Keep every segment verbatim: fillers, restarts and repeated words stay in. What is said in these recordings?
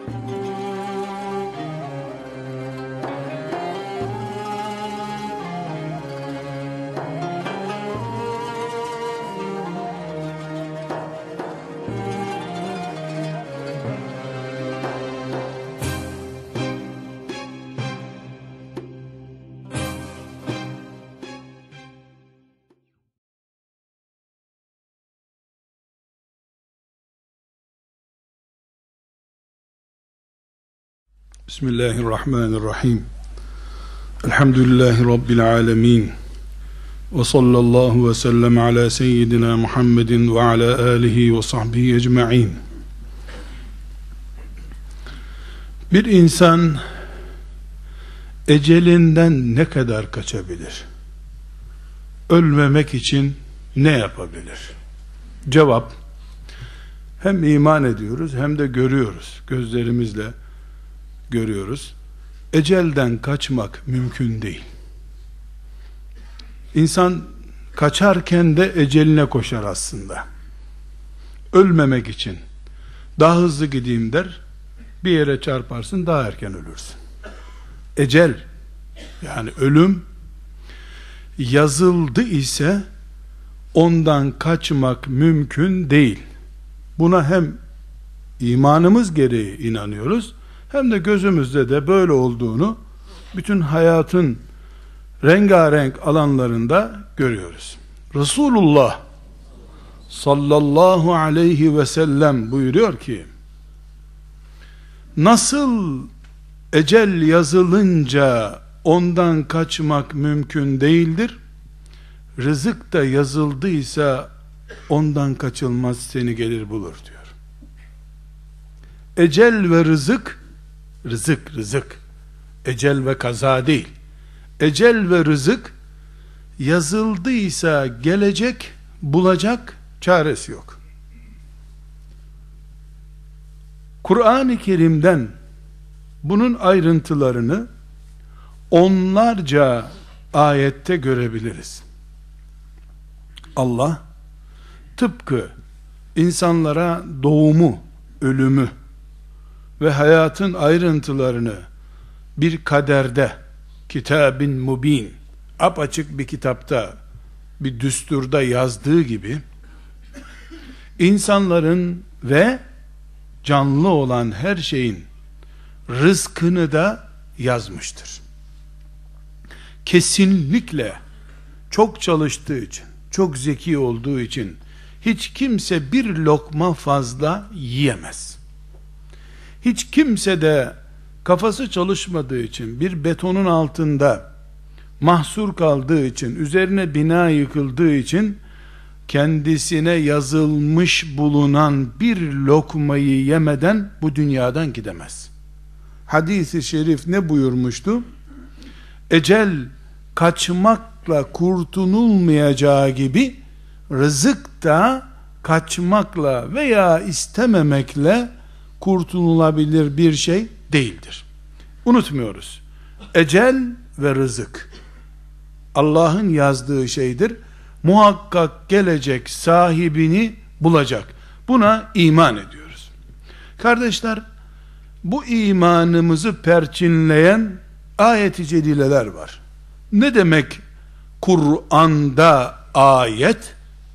Bismillahirrahmanirrahim. Elhamdülillahi Rabbil alemin. Ve sallallahu ve sellem ala seyyidina Muhammedin ve ala alihi ve sahbihi ecma'in. Bir insan ecelinden ne kadar kaçabilir? Ölmemek için ne yapabilir? Cevap: hem iman ediyoruz hem de görüyoruz, gözlerimizle görüyoruz. Ecelden kaçmak mümkün değil. İnsan kaçarken de eceline koşar aslında. Ölmemek için daha hızlı gideyim der, bir yere çarparsın, daha erken ölürsün. Ecel, yani ölüm yazıldı ise ondan kaçmak mümkün değil. Buna hem imanımız gereği inanıyoruz, hem de gözümüzde de böyle olduğunu bütün hayatın rengarenk alanlarında görüyoruz. Resulullah sallallahu aleyhi ve sellem buyuruyor ki, nasıl ecel yazılınca ondan kaçmak mümkün değildir, rızık da yazıldıysa ondan kaçılmaz, seni gelir bulur diyor. Ecel ve rızık, rızık rızık, ecel ve kaza değil. Ecel ve rızık yazıldıysa gelecek, bulacak, çaresi yok. Kur'an-ı Kerim'den bunun ayrıntılarını onlarca ayette görebiliriz. Allah tıpkı insanlara doğumu, ölümü ve hayatın ayrıntılarını bir kaderde, kitabin mubin, apaçık bir kitapta, bir düsturda yazdığı gibi, insanların ve canlı olan her şeyin rızkını da yazmıştır. Kesinlikle çok çalıştığı için, çok zeki olduğu için hiç kimse bir lokma fazla yiyemez. Hiç kimse de kafası çalışmadığı için, bir betonun altında mahsur kaldığı için, üzerine bina yıkıldığı için kendisine yazılmış bulunan bir lokmayı yemeden bu dünyadan gidemez. Hadis-i şerif ne buyurmuştu? Ecel kaçmakla kurtululmayacağı gibi rızık da kaçmakla veya istememekle kurtululabilir bir şey değildir. Unutmuyoruz. Ecel ve rızık Allah'ın yazdığı şeydir. Muhakkak gelecek, sahibini bulacak. Buna iman ediyoruz. Kardeşler, bu imanımızı perçinleyen ayet-i celileler var. Ne demek Kur'an'da ayet?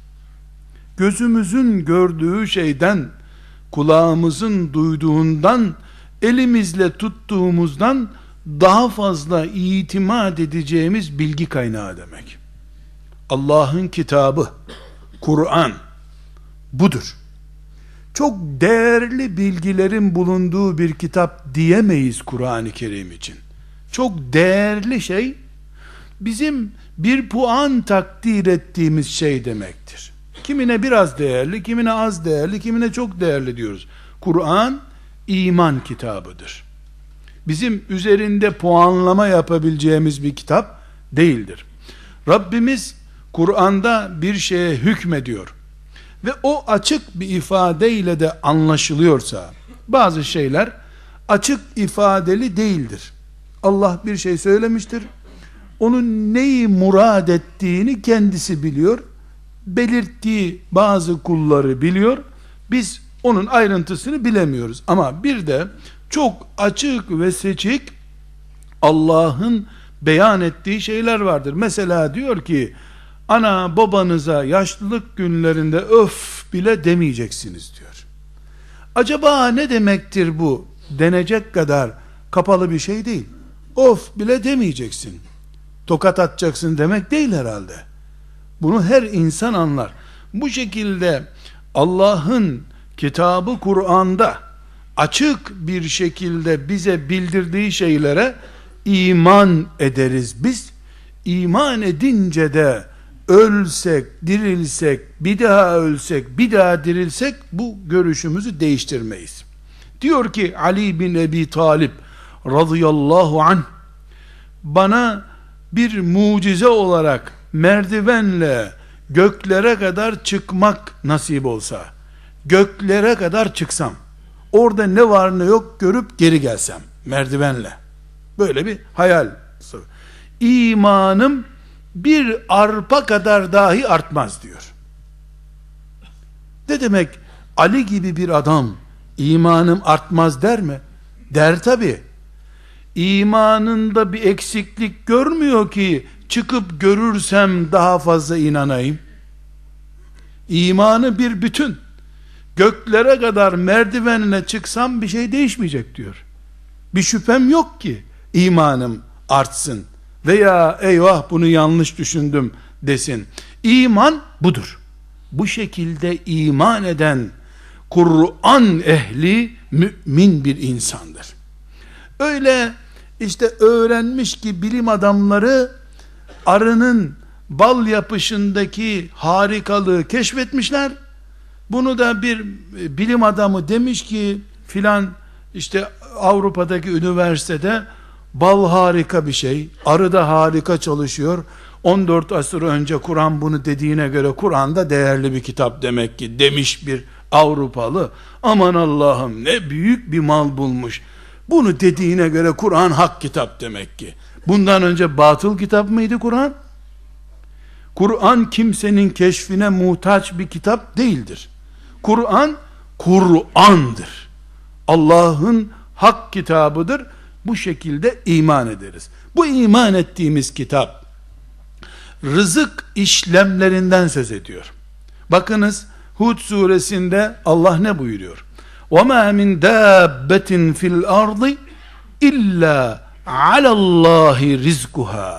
Gözümüzün gördüğü şeyden, kulağımızın duyduğundan, elimizle tuttuğumuzdan daha fazla itimat edeceğimiz bilgi kaynağı demek. Allah'ın kitabı, Kur'an budur. Çok değerli bilgilerin bulunduğu bir kitap diyemeyiz Kur'an-ı Kerim için. Çok değerli şey, bizim bir puan takdir ettiğimiz şey demektir. Kimine biraz değerli, kimine az değerli, kimine çok değerli diyoruz. Kur'an iman kitabıdır. Bizim üzerinde puanlama yapabileceğimiz bir kitap değildir. Rabbimiz Kur'an'da bir şeye hükmediyor ve o açık bir ifadeyle de anlaşılıyorsa, bazı şeyler açık ifadeli değildir. Allah bir şey söylemiştir, onun neyi murad ettiğini kendisi biliyor, belirttiği bazı kulları biliyor, biz onun ayrıntısını bilemiyoruz. Ama bir de çok açık ve seçik Allah'ın beyan ettiği şeyler vardır. Mesela diyor ki, ana babanıza yaşlılık günlerinde öf bile demeyeceksiniz diyor. Acaba ne demektir bu? Denecek kadar kapalı bir şey değil. Of bile demeyeceksin. Tokat atacaksın demek değil herhalde. Bunu her insan anlar. Bu şekilde Allah'ın kitabı Kur'an'da açık bir şekilde bize bildirdiği şeylere iman ederiz biz. İman edince de ölsek, dirilsek, bir daha ölsek, bir daha dirilsek bu görüşümüzü değiştirmeyiz. Diyor ki Ali bin Ebi Talib radıyallahu anh, bana bir mucize olarak merdivenle göklere kadar çıkmak nasip olsa, göklere kadar çıksam, orada ne var ne yok görüp geri gelsem merdivenle, böyle bir hayal, İmanım bir arpa kadar dahi artmaz diyor. Ne demek? Ali gibi bir adam imanım artmaz der mi? Der tabi. İmanında bir eksiklik görmüyor ki çıkıp görürsem daha fazla inanayım. İmanı bir bütün. Göklere kadar merdivenine çıksam bir şey değişmeyecek diyor. Bir şüphem yok ki imanım artsın veya eyvah bunu yanlış düşündüm desin. İman budur. Bu şekilde iman eden Kur'an ehli mümin bir insandır. Öyle işte öğrenmiş ki bilim adamları arının bal yapışındaki harikalığı keşfetmişler. Bunu da bir bilim adamı demiş ki filan işte Avrupa'daki üniversitede bal harika bir şey, arı da harika çalışıyor. on dört asır önce Kur'an bunu dediğine göre Kur'an da değerli bir kitap demek ki demiş bir Avrupalı. Aman Allah'ım ne büyük bir mal bulmuş. Bunu dediğine göre Kur'an hak kitap demek ki. Bundan önce batıl kitap mıydı Kur'an? Kur'an kimsenin keşfine muhtaç bir kitap değildir. Kur'an, Kur'an'dır. Allah'ın hak kitabıdır. Bu şekilde iman ederiz. Bu iman ettiğimiz kitap, rızık işlemlerinden söz ediyor. Bakınız, Hud suresinde Allah ne buyuruyor? وَمَا مِنْ دَابَّةٍ فِي الْأَرْضِ إِلَّا عَلَى اللّٰهِ رِزْقُهَا.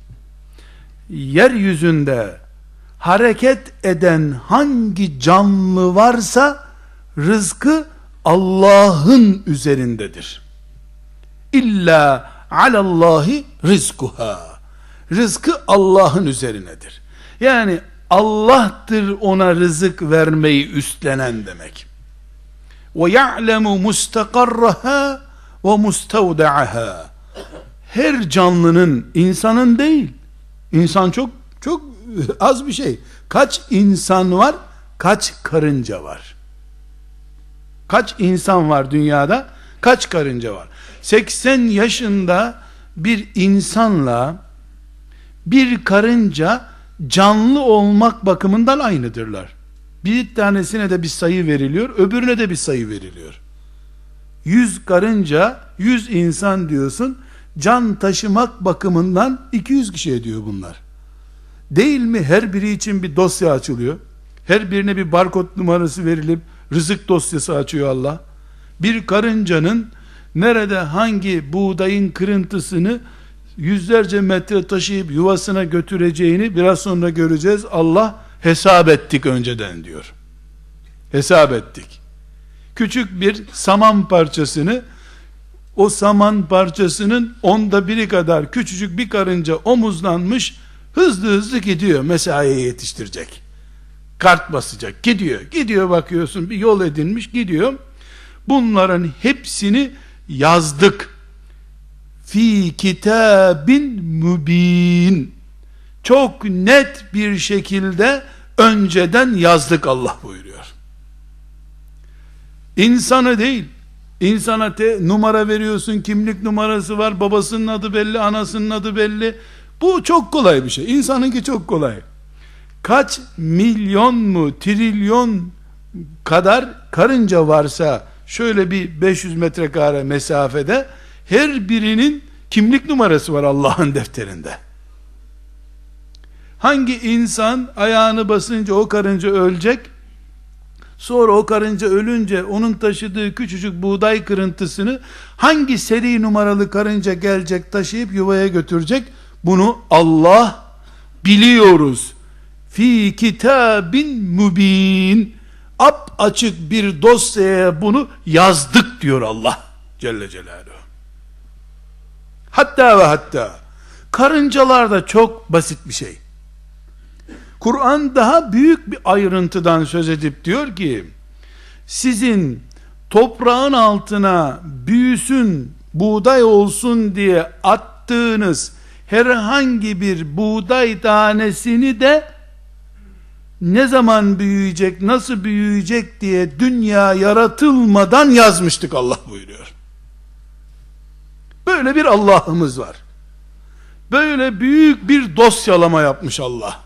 Yeryüzünde hareket eden hangi canlı varsa rızkı Allah'ın üzerindedir. İlla alallahi rizkuha. Rızkı Allah'ın üzerinedir. Yani Allah'tır ona rızık vermeyi üstlenen demek. Ve ya'lemu mustakarraha ve mustavda'aha. Her canlının, insanın değil. İnsan çok çok az bir şey. Kaç insan var? Kaç karınca var? Kaç insan var dünyada? Kaç karınca var? seksen yaşında bir insanla bir karınca canlı olmak bakımından aynıdırlar. Bir tanesine de bir sayı veriliyor, öbürüne de bir sayı veriliyor. yüz karınca, yüz insan diyorsun, can taşımak bakımından iki yüz kişi ediyor bunlar. Değil mi? Her biri için bir dosya açılıyor. Her birine bir barkod numarası verilip rızık dosyası açıyor Allah. Bir karıncanın nerede hangi buğdayın kırıntısını yüzlerce metre taşıyıp yuvasına götüreceğini biraz sonra göreceğiz. Allah hesap ettik önceden diyor. Hesap ettik. Küçük bir saman parçasını, o saman parçasının onda biri kadar küçücük bir karınca omuzlanmış, hızlı hızlı gidiyor, mesaiye yetiştirecek. Kart basacak, gidiyor. Gidiyor, bakıyorsun bir yol edinmiş gidiyor. Bunların hepsini yazdık. Fi kitabin mübin. Çok net bir şekilde önceden yazdık Allah buyuruyor. İnsanı değil, insana te, numara veriyorsun, kimlik numarası var, babasının adı belli, anasının adı belli. Bu çok kolay bir şey. İnsanınki çok kolay. Kaç milyon mu, trilyon kadar karınca varsa şöyle bir beş yüz metrekare mesafede her birinin kimlik numarası var Allah'ın defterinde. Hangi insan ayağını basınca o karınca ölecek, sonra o karınca ölünce onun taşıdığı küçücük buğday kırıntısını hangi seri numaralı karınca gelecek taşıyıp yuvaya götürecek, bunu Allah biliyoruz. Fi kitabin mübin, ap açık bir dosyaya bunu yazdık diyor Allah Celle Celaluhu. Hatta ve hatta karıncalar da çok basit bir şey. Kur'an daha büyük bir ayrıntıdan söz edip diyor ki, sizin toprağın altına büyüsün, buğday olsun diye attığınız herhangi bir buğday tanesini de ne zaman büyüyecek, nasıl büyüyecek diye dünya yaratılmadan yazmıştık Allah buyuruyor. Böyle bir Allah'ımız var. Böyle büyük bir dosyalama yapmış Allah.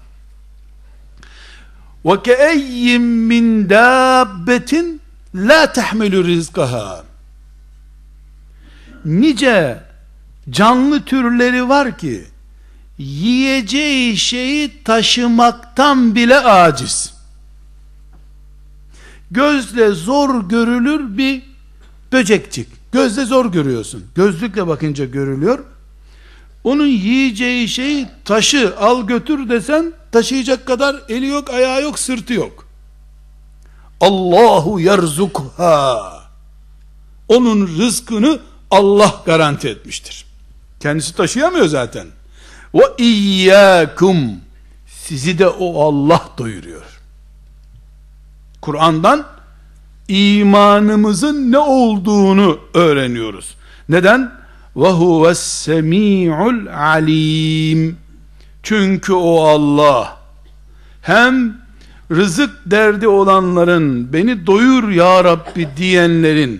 وَكَأَيِّمْ مِنْ دَابَّةٍ لَا تَحْمِلُ رِزْقَهَا. Nice canlı türleri var ki yiyeceği şeyi taşımaktan bile aciz. Gözle zor görülür bir böcekçik. Gözle zor görüyorsun. Gözlükle bakınca görülüyor. Onun yiyeceği şeyi taşı, al götür desen taşıyacak kadar eli yok, ayağı yok, sırtı yok. Allahu yerzukha. Onun rızkını Allah garanti etmiştir. Kendisi taşıyamıyor zaten. Ve iyyakum. Sizi de o Allah doyuruyor. Kur'an'dan imanımızın ne olduğunu öğreniyoruz. Neden? Ve huves semi'ul alim. Çünkü o Allah hem rızık derdi olanların, beni doyur ya Rabbi diyenlerin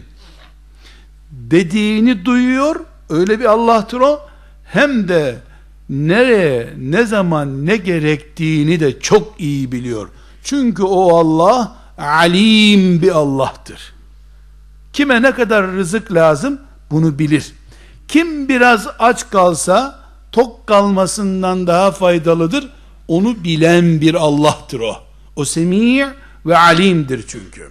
dediğini duyuyor, öyle bir Allah'tır o, hem de nereye, ne zaman, ne gerektiğini de çok iyi biliyor. Çünkü o Allah alim bir Allah'tır. Kime ne kadar rızık lazım bunu bilir. Kim biraz aç kalsa tok kalmasından daha faydalıdır, onu bilen bir Allah'tır o. O semî ve alimdir çünkü.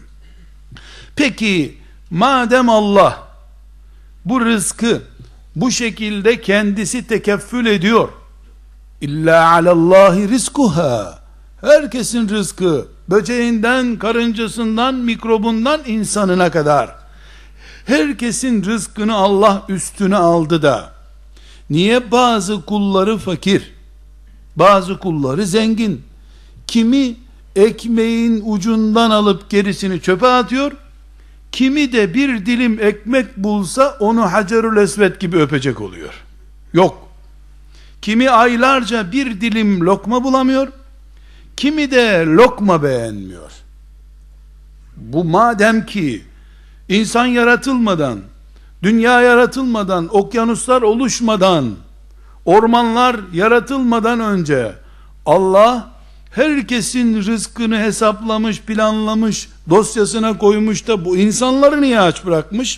Peki madem Allah bu rızkı bu şekilde kendisi tekeffül ediyor, İlla alallahi rizkuha, herkesin rızkı, böceğinden, karıncasından, mikrobundan, insanına kadar herkesin rızkını Allah üstüne aldı da niye bazı kulları fakir, bazı kulları zengin, kimi ekmeğin ucundan alıp gerisini çöpe atıyor, kimi de bir dilim ekmek bulsa onu Hacerül Esved gibi öpecek oluyor? Yok. Kimi aylarca bir dilim lokma bulamıyor, kimi de lokma beğenmiyor. Bu madem ki insan yaratılmadan, dünya yaratılmadan, okyanuslar oluşmadan, ormanlar yaratılmadan önce Allah herkesin rızkını hesaplamış, planlamış, dosyasına koymuş da bu insanları niye aç bırakmış?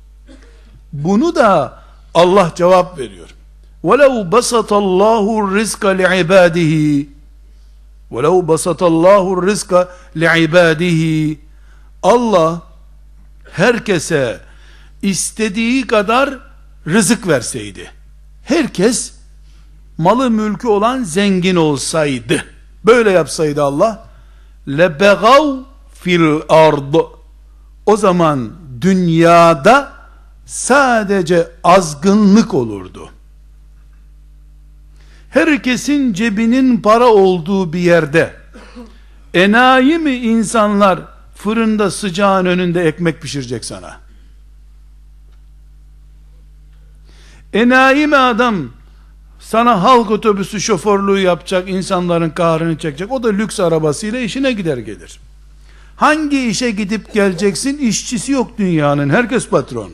Bunu da Allah cevap veriyor. وَلَوْ بَسَطَ اللّٰهُ الرِّزْقَ لِعِبَادِهِ وَلَوْ بَسَطَ اللّٰهُ الرِّزْقَ لِعِبَادِهِ Allah herkese istediği kadar rızık verseydi, herkes malı mülkü olan zengin olsaydı, böyle yapsaydı Allah, lebegav fil ard, o zaman dünyada sadece azgınlık olurdu. Herkesin cebinin para olduğu bir yerde enayi mi insanlar fırında sıcağın önünde ekmek pişirecek sana? Enayi mi adam sana halk otobüsü şoförlüğü yapacak, insanların kahrını çekecek, o da lüks arabasıyla işine gider gelir. Hangi işe gidip geleceksin? İşçisi yok dünyanın, herkes patron.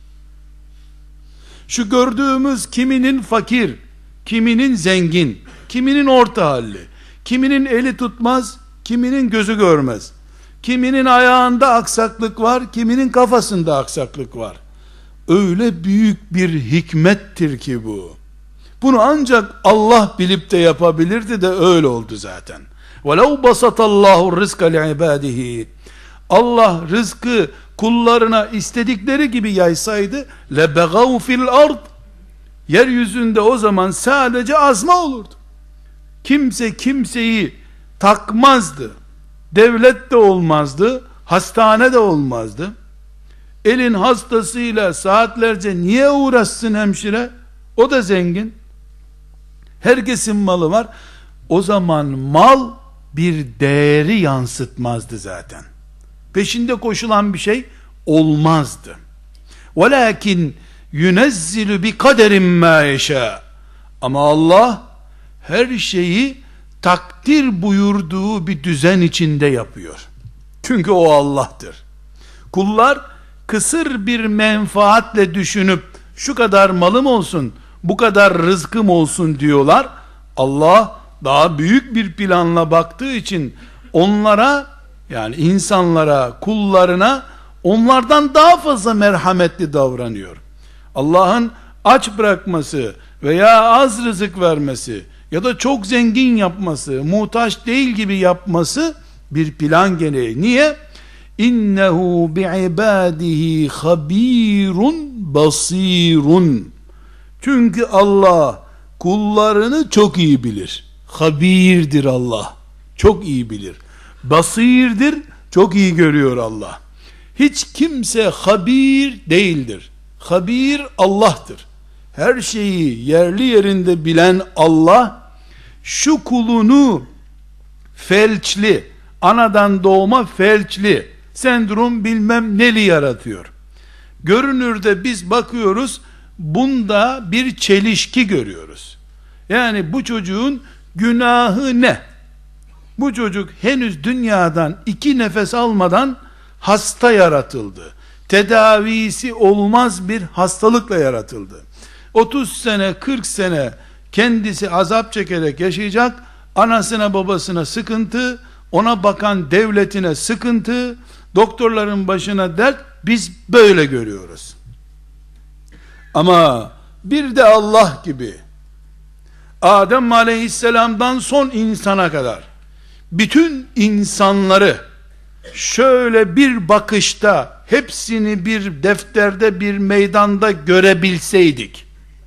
Şu gördüğümüz kiminin fakir, kiminin zengin, kiminin orta halli, kiminin eli tutmaz, kiminin gözü görmez, Kiminin ayağında aksaklık var, kiminin kafasında aksaklık var. Öyle büyük bir hikmettir ki bu. Bunu ancak Allah bilip de yapabilirdi de öyle oldu zaten. وَلَوْ بَسَطَ اللّٰهُ الرِّزْقَ لِعِبَادِهِ Allah rızkı kullarına istedikleri gibi yaysaydı لَبَغَوْ فِي الْأَرْضِ Yeryüzünde o zaman sadece azma olurdu. Kimse kimseyi takmazdı. Devlet de olmazdı, hastane de olmazdı. Elin hastasıyla saatlerce niye uğraşsın hemşire? O da zengin. Herkesin malı var. O zaman mal bir değeri yansıtmazdı zaten. Peşinde koşulan bir şey olmazdı. وَلَكِنْ يُنَزِّلُ بِقَدَرٍ مَا يَشَاءُ Ama Allah her şeyi takdir buyurduğu bir düzen içinde yapıyor. Çünkü o Allah'tır. Kullar kısır bir menfaatle düşünüp şu kadar malım olsun, bu kadar rızkım olsun diyorlar. Allah daha büyük bir planla baktığı için onlara, yani insanlara, kullarına onlardan daha fazla merhametli davranıyor. Allah'ın aç bırakması veya az rızık vermesi ya da çok zengin yapması, muhtaç değil gibi yapması bir plan gereği. Niye? İnnehu bi'ibadihi habirun basirun. Çünkü Allah kullarını çok iyi bilir. Habirdir Allah. Çok iyi bilir. Basirdir. Çok iyi görüyor Allah. Hiç kimse habir değildir. Habir Allah'tır. Her şeyi yerli yerinde bilen Allah, şu kulunu felçli, anadan doğma felçli, sendrom bilmem neli yaratıyor. Görünürde biz bakıyoruz, bunda bir çelişki görüyoruz. Yani bu çocuğun günahı ne? Bu çocuk henüz dünyadan iki nefes almadan hasta yaratıldı. Tedavisi olmaz bir hastalıkla yaratıldı. otuz sene, kırk sene kendisi azap çekerek yaşayacak. Anasına babasına sıkıntı, ona bakan devletine sıkıntı, doktorların başına dert. Biz böyle görüyoruz. Ama bir de Allah gibi Adem aleyhisselamdan son insana kadar bütün insanları şöyle bir bakışta hepsini bir defterde, bir meydanda görebilseydik,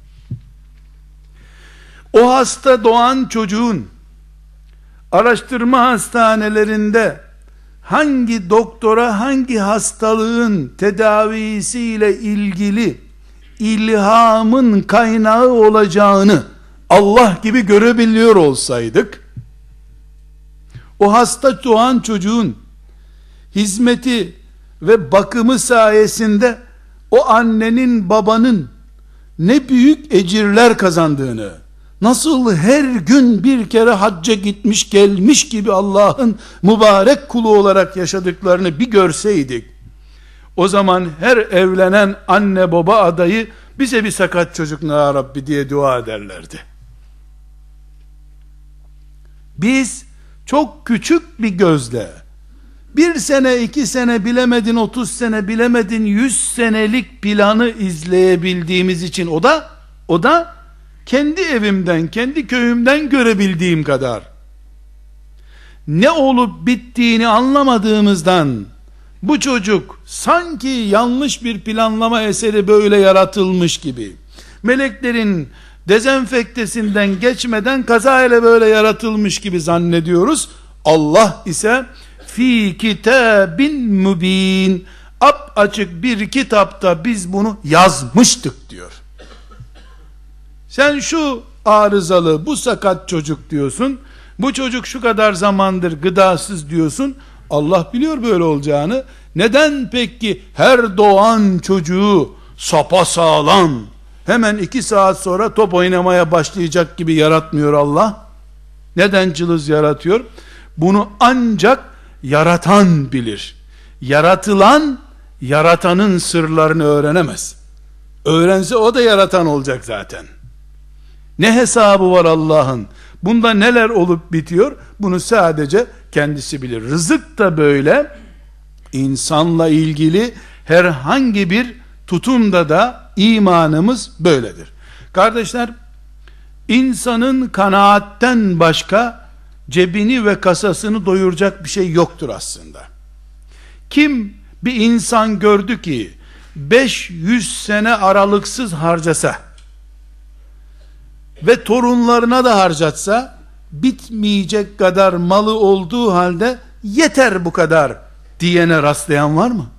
o hasta doğan çocuğun araştırma hastanelerinde hangi doktora hangi hastalığın tedavisiyle ilgili ilhamın kaynağı olacağını Allah gibi görebiliyor olsaydık, o hasta doğan çocuğun hizmeti ve bakımı sayesinde o annenin babanın ne büyük ecirler kazandığını, nasıl her gün bir kere hacca gitmiş gelmiş gibi Allah'ın mübarek kulu olarak yaşadıklarını bir görseydik, o zaman her evlenen anne baba adayı bize bir sakat çocuk ya Rabbi diye dua ederlerdi. Biz çok küçük bir gözle, bir sene, iki sene bilemedin, otuz sene bilemedin, yüz senelik planı izleyebildiğimiz için, o da o da kendi evimden, kendi köyümden görebildiğim kadar, ne olup bittiğini anlamadığımızdan, bu çocuk sanki yanlış bir planlama eseri böyle yaratılmış gibi, meleklerin dezenfektesinden geçmeden kazayla böyle yaratılmış gibi zannediyoruz. Allah ise fi kitabin mübin, ap açık bir kitapta biz bunu yazmıştık diyor. Sen şu arızalı, bu sakat çocuk diyorsun, bu çocuk şu kadar zamandır gıdasız diyorsun, Allah biliyor böyle olacağını. Neden peki her doğan çocuğu sapasağlam, hemen iki saat sonra top oynamaya başlayacak gibi yaratmıyor Allah? Neden cılız yaratıyor? Bunu ancak yaratan bilir. Yaratılan, yaratanın sırlarını öğrenemez. Öğrense o da yaratan olacak zaten. Ne hesabı var Allah'ın? Bunda neler olup bitiyor? Bunu sadece kendisi bilir. Rızık da böyle, İnsanla ilgili herhangi bir tutumda da imanımız böyledir. Kardeşler, insanın kanaatten başka cebini ve kasasını doyuracak bir şey yoktur aslında. Kim bir insan gördü ki beş yüz sene aralıksız harcasa ve torunlarına da harcatsa bitmeyecek kadar malı olduğu halde yeter bu kadar diyene rastlayan var mı?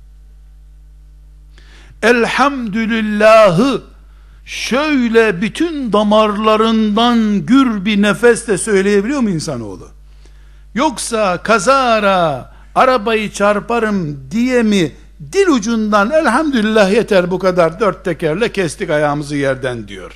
Elhamdülillahı şöyle bütün damarlarından gür bir nefesle söyleyebiliyor mu insanoğlu? Yoksa kazara arabayı çarparım diye mi dil ucundan elhamdülillah yeter bu kadar dört tekerle kestik ayağımızı yerden diyor?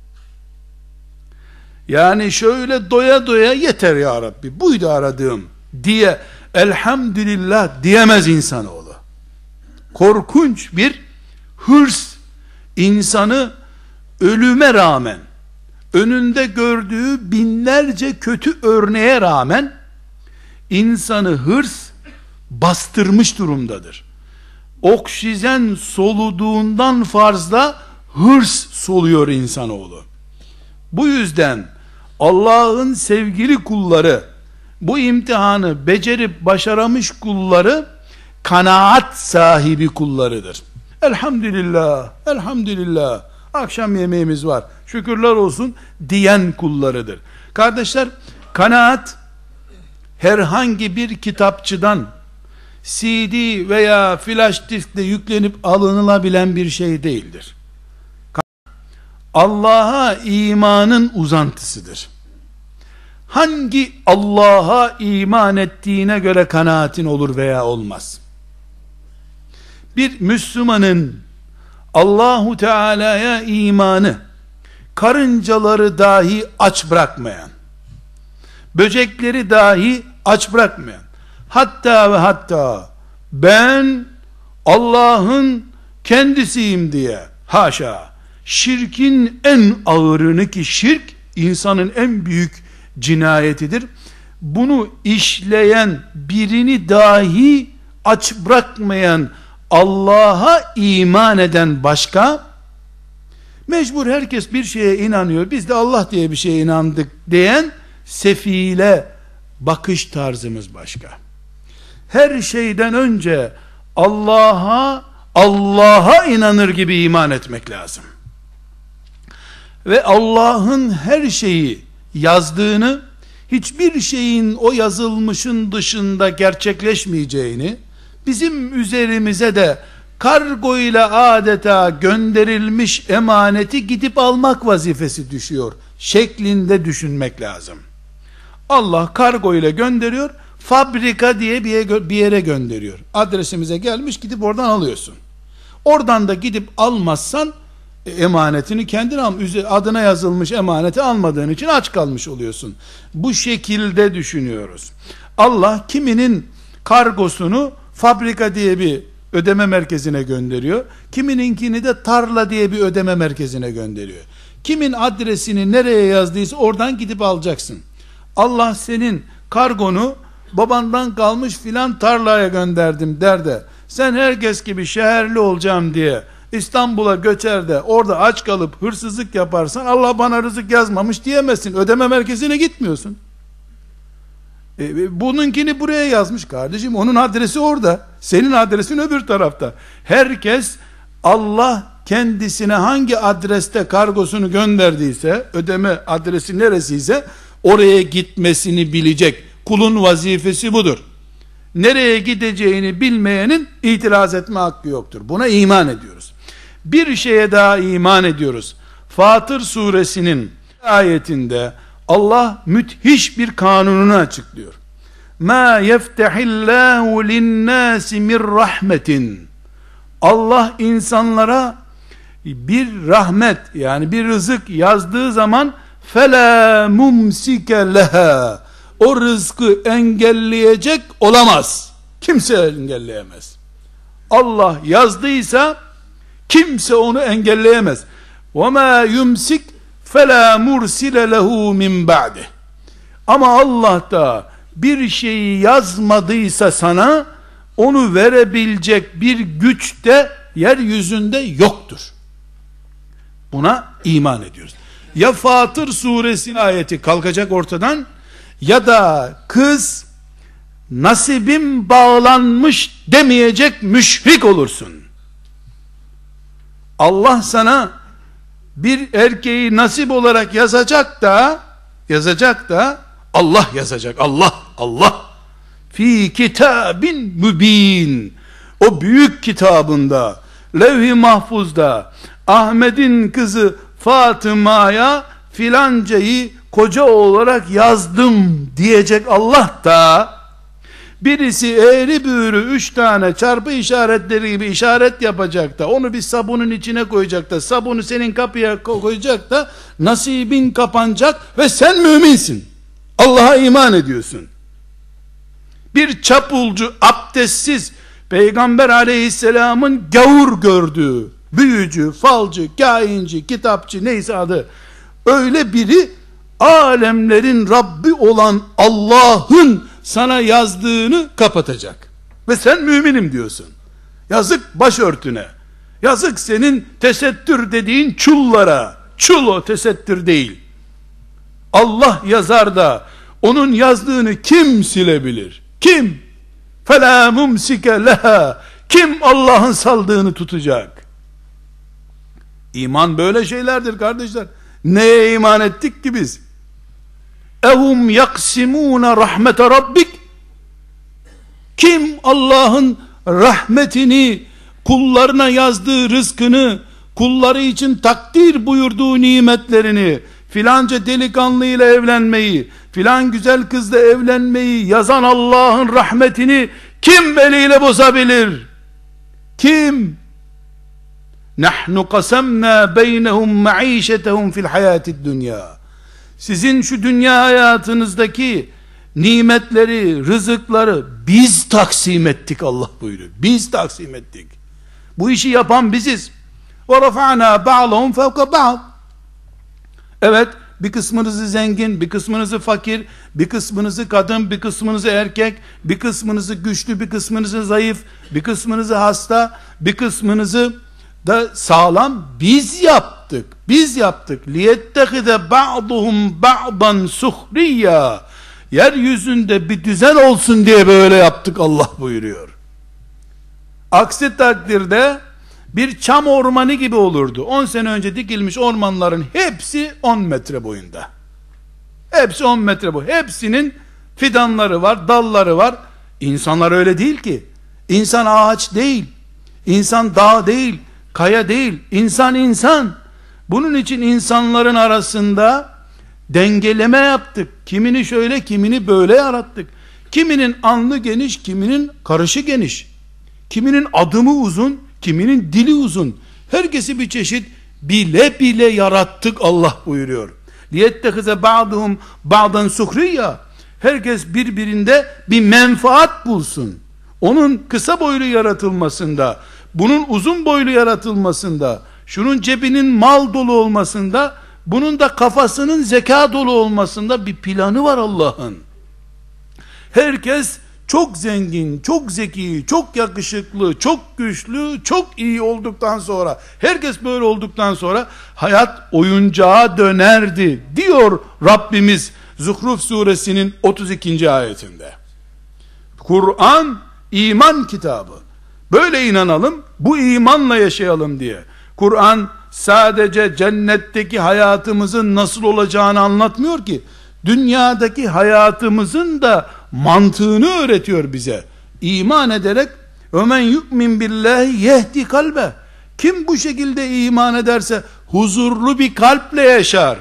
Yani şöyle doya doya yeter ya Rabbi buydu aradığım diye elhamdülillah diyemez insanoğlu. Korkunç bir hırs insanı ölüme rağmen, önünde gördüğü binlerce kötü örneğe rağmen insanı hırs bastırmış durumdadır. Oksijen soluduğundan fazla hırs soluyor insanoğlu. Bu yüzden Allah'ın sevgili kulları, bu imtihanı becerip başaramış kulları kanaat sahibi kullarıdır. Elhamdülillah, elhamdülillah, akşam yemeğimiz var, şükürler olsun diyen kullarıdır. Kardeşler, kanaat herhangi bir kitapçıdan C D veya flash diskle yüklenip alınılabilen bir şey değildir. Allah'a imanın uzantısıdır. Hangi Allah'a iman ettiğine göre kanaatin olur veya olmaz. Bir Müslümanın Allahu Teala'ya imanı karıncaları dahi aç bırakmayan, böcekleri dahi aç bırakmayan, hatta ve hatta ben Allah'ın kendisiyim diye, haşa, şirkin en ağırını, ki şirk insanın en büyük cinayetidir, bunu işleyen birini dahi aç bırakmayan Allah'a iman eden başka, mecbur herkes bir şeye inanıyor, biz de Allah diye bir şeye inandık diyen sefile bakış tarzımız başka. Her şeyden önce Allah'a Allah'a inanır gibi iman etmek lazım. Ve Allah'ın her şeyi yazdığını, hiçbir şeyin o yazılmışın dışında gerçekleşmeyeceğini, bizim üzerimize de kargo ile adeta gönderilmiş emaneti gidip almak vazifesi düşüyor şeklinde düşünmek lazım. Allah kargo ile gönderiyor, fabrika diye bir yere gönderiyor. Adresimize gelmiş, gidip oradan alıyorsun. Oradan da gidip almazsan emanetini kendin al, adına yazılmış emaneti almadığın için aç kalmış oluyorsun. Bu şekilde düşünüyoruz. Allah kiminin kargosunu fabrika diye bir ödeme merkezine gönderiyor, kimininkini de tarla diye bir ödeme merkezine gönderiyor. Kimin adresini nereye yazdıysa oradan gidip alacaksın. Allah senin kargonu babandan kalmış filan tarlaya gönderdim der de sen herkes gibi şehirli olacağım diye İstanbul'a göçer de orada aç kalıp hırsızlık yaparsan Allah bana rızık yazmamış diyemezsin. Ödeme merkezine gitmiyorsun. E, bununkini buraya yazmış kardeşim. Onun adresi orada. Senin adresin öbür tarafta. Herkes Allah kendisine hangi adreste kargosunu gönderdiyse, ödeme adresi neresiyse oraya gitmesini bilecek. Kulun vazifesi budur. Nereye gideceğini bilmeyenin itiraz etme hakkı yoktur. Buna iman ediyoruz. Bir şeye daha iman ediyoruz. Fatır suresinin ayetinde Allah müthiş bir kanununu açıklıyor. Ma yeftehillahu linnâsi min rahmetin. Allah insanlara bir rahmet, yani bir rızık yazdığı zaman fela mumsike leha, o rızkı engelleyecek olamaz. Kimse engelleyemez. Allah yazdıysa kimse onu engelleyemez. وَمَا يُمْسِكْ فَلَا مُرْسِلَ لَهُ مِنْ بَعْدِهِ. Ama Allah da bir şeyi yazmadıysa sana, onu verebilecek bir güç de yeryüzünde yoktur. Buna iman ediyoruz. Ya Fatır suresi ayeti kalkacak ortadan, ya da kız nasibim bağlanmış demeyecek müşrik olursun. Allah sana bir erkeği nasip olarak yazacak da yazacak da Allah yazacak. Allah Allah fi kitabin mübin, o büyük kitabında, levh-i mahfuzda Ahmet'in kızı Fatıma'ya filancayı koca olarak yazdım diyecek Allah da, birisi eğri büğrü üç tane çarpı işaretleri gibi işaret yapacak da, onu bir sabunun içine koyacak da, sabunu senin kapıya koyacak da, nasibin kapanacak ve sen müminsin. Allah'a iman ediyorsun. Bir çapulcu, abdestsiz, Peygamber aleyhisselamın gavur gördüğü, büyücü, falcı, kahinci, kitapçı, neyse adı, öyle biri, alemlerin Rabbi olan Allah'ın sana yazdığını kapatacak. Ve sen müminim diyorsun. Yazık başörtüne. Yazık senin tesettür dediğin çullara. Çul o, tesettür değil. Allah yazar da onun yazdığını kim silebilir? Kim? فَلَا مُمْسِكَ لَهَا. Kim Allah'ın saldığını tutacak? İman böyle şeylerdir kardeşler. Neye iman ettik ki biz? Ehum yaksimuna rahmete rabbik. Kim Allah'ın rahmetini, kullarına yazdığı rızkını, kulları için takdir buyurduğu nimetlerini, filanca delikanlıyla evlenmeyi, filan güzel kızla evlenmeyi yazan Allah'ın rahmetini kim eliyle bozabilir? Kim? Nahnu qasamna beynehum maişetehum fil hayatid dünya. Sizin şu dünya hayatınızdaki nimetleri, rızıkları biz taksim ettik, Allah buyuruyor. Biz taksim ettik. Bu işi yapan biziz. Ve rafa'na ba'dahum fevka ba'd. Evet, bir kısmınızı zengin, bir kısmınızı fakir, bir kısmınızı kadın, bir kısmınızı erkek, bir kısmınızı güçlü, bir kısmınızı zayıf, bir kısmınızı hasta, bir kısmınızı da sağlam biz yaptık. Biz yaptık. Liyettehize ba'duhum ba'dan suhriyya. Yeryüzünde bir düzen olsun diye böyle yaptık, Allah buyuruyor. Aksi takdirde bir çam ormanı gibi olurdu. on sene önce dikilmiş ormanların hepsi on metre boyunda. Hepsi on metre boy. Hepsinin fidanları var, dalları var. İnsanlar öyle değil ki. İnsan ağaç değil. İnsan dağ değil. Kaya değil. İnsan insan. Bunun için insanların arasında dengeleme yaptık. Kimini şöyle, kimini böyle yarattık. Kiminin alnı geniş, kiminin karışı geniş. Kiminin adımı uzun, kiminin dili uzun. Herkesi bir çeşit bile bile yarattık, Allah buyuruyor. Liyettehize ba'duhum ba'dan suhriyya. Herkes birbirinde bir menfaat bulsun. Onun kısa boylu yaratılmasında, bunun uzun boylu yaratılmasında, şunun cebinin mal dolu olmasında, bunun da kafasının zeka dolu olmasında bir planı var Allah'ın. Herkes çok zengin, çok zeki, çok yakışıklı, çok güçlü, çok iyi olduktan sonra, herkes böyle olduktan sonra hayat oyuncağa dönerdi diyor Rabbimiz Zuhruf suresinin otuz ikinci ayetinde. Kur'an iman kitabı. Böyle inanalım, bu imanla yaşayalım diye. Kur'an sadece cennetteki hayatımızın nasıl olacağını anlatmıyor ki, dünyadaki hayatımızın da mantığını öğretiyor bize. İman ederek ömen yu'min billahi yehdi kalbe. Kim bu şekilde iman ederse huzurlu bir kalple yaşar.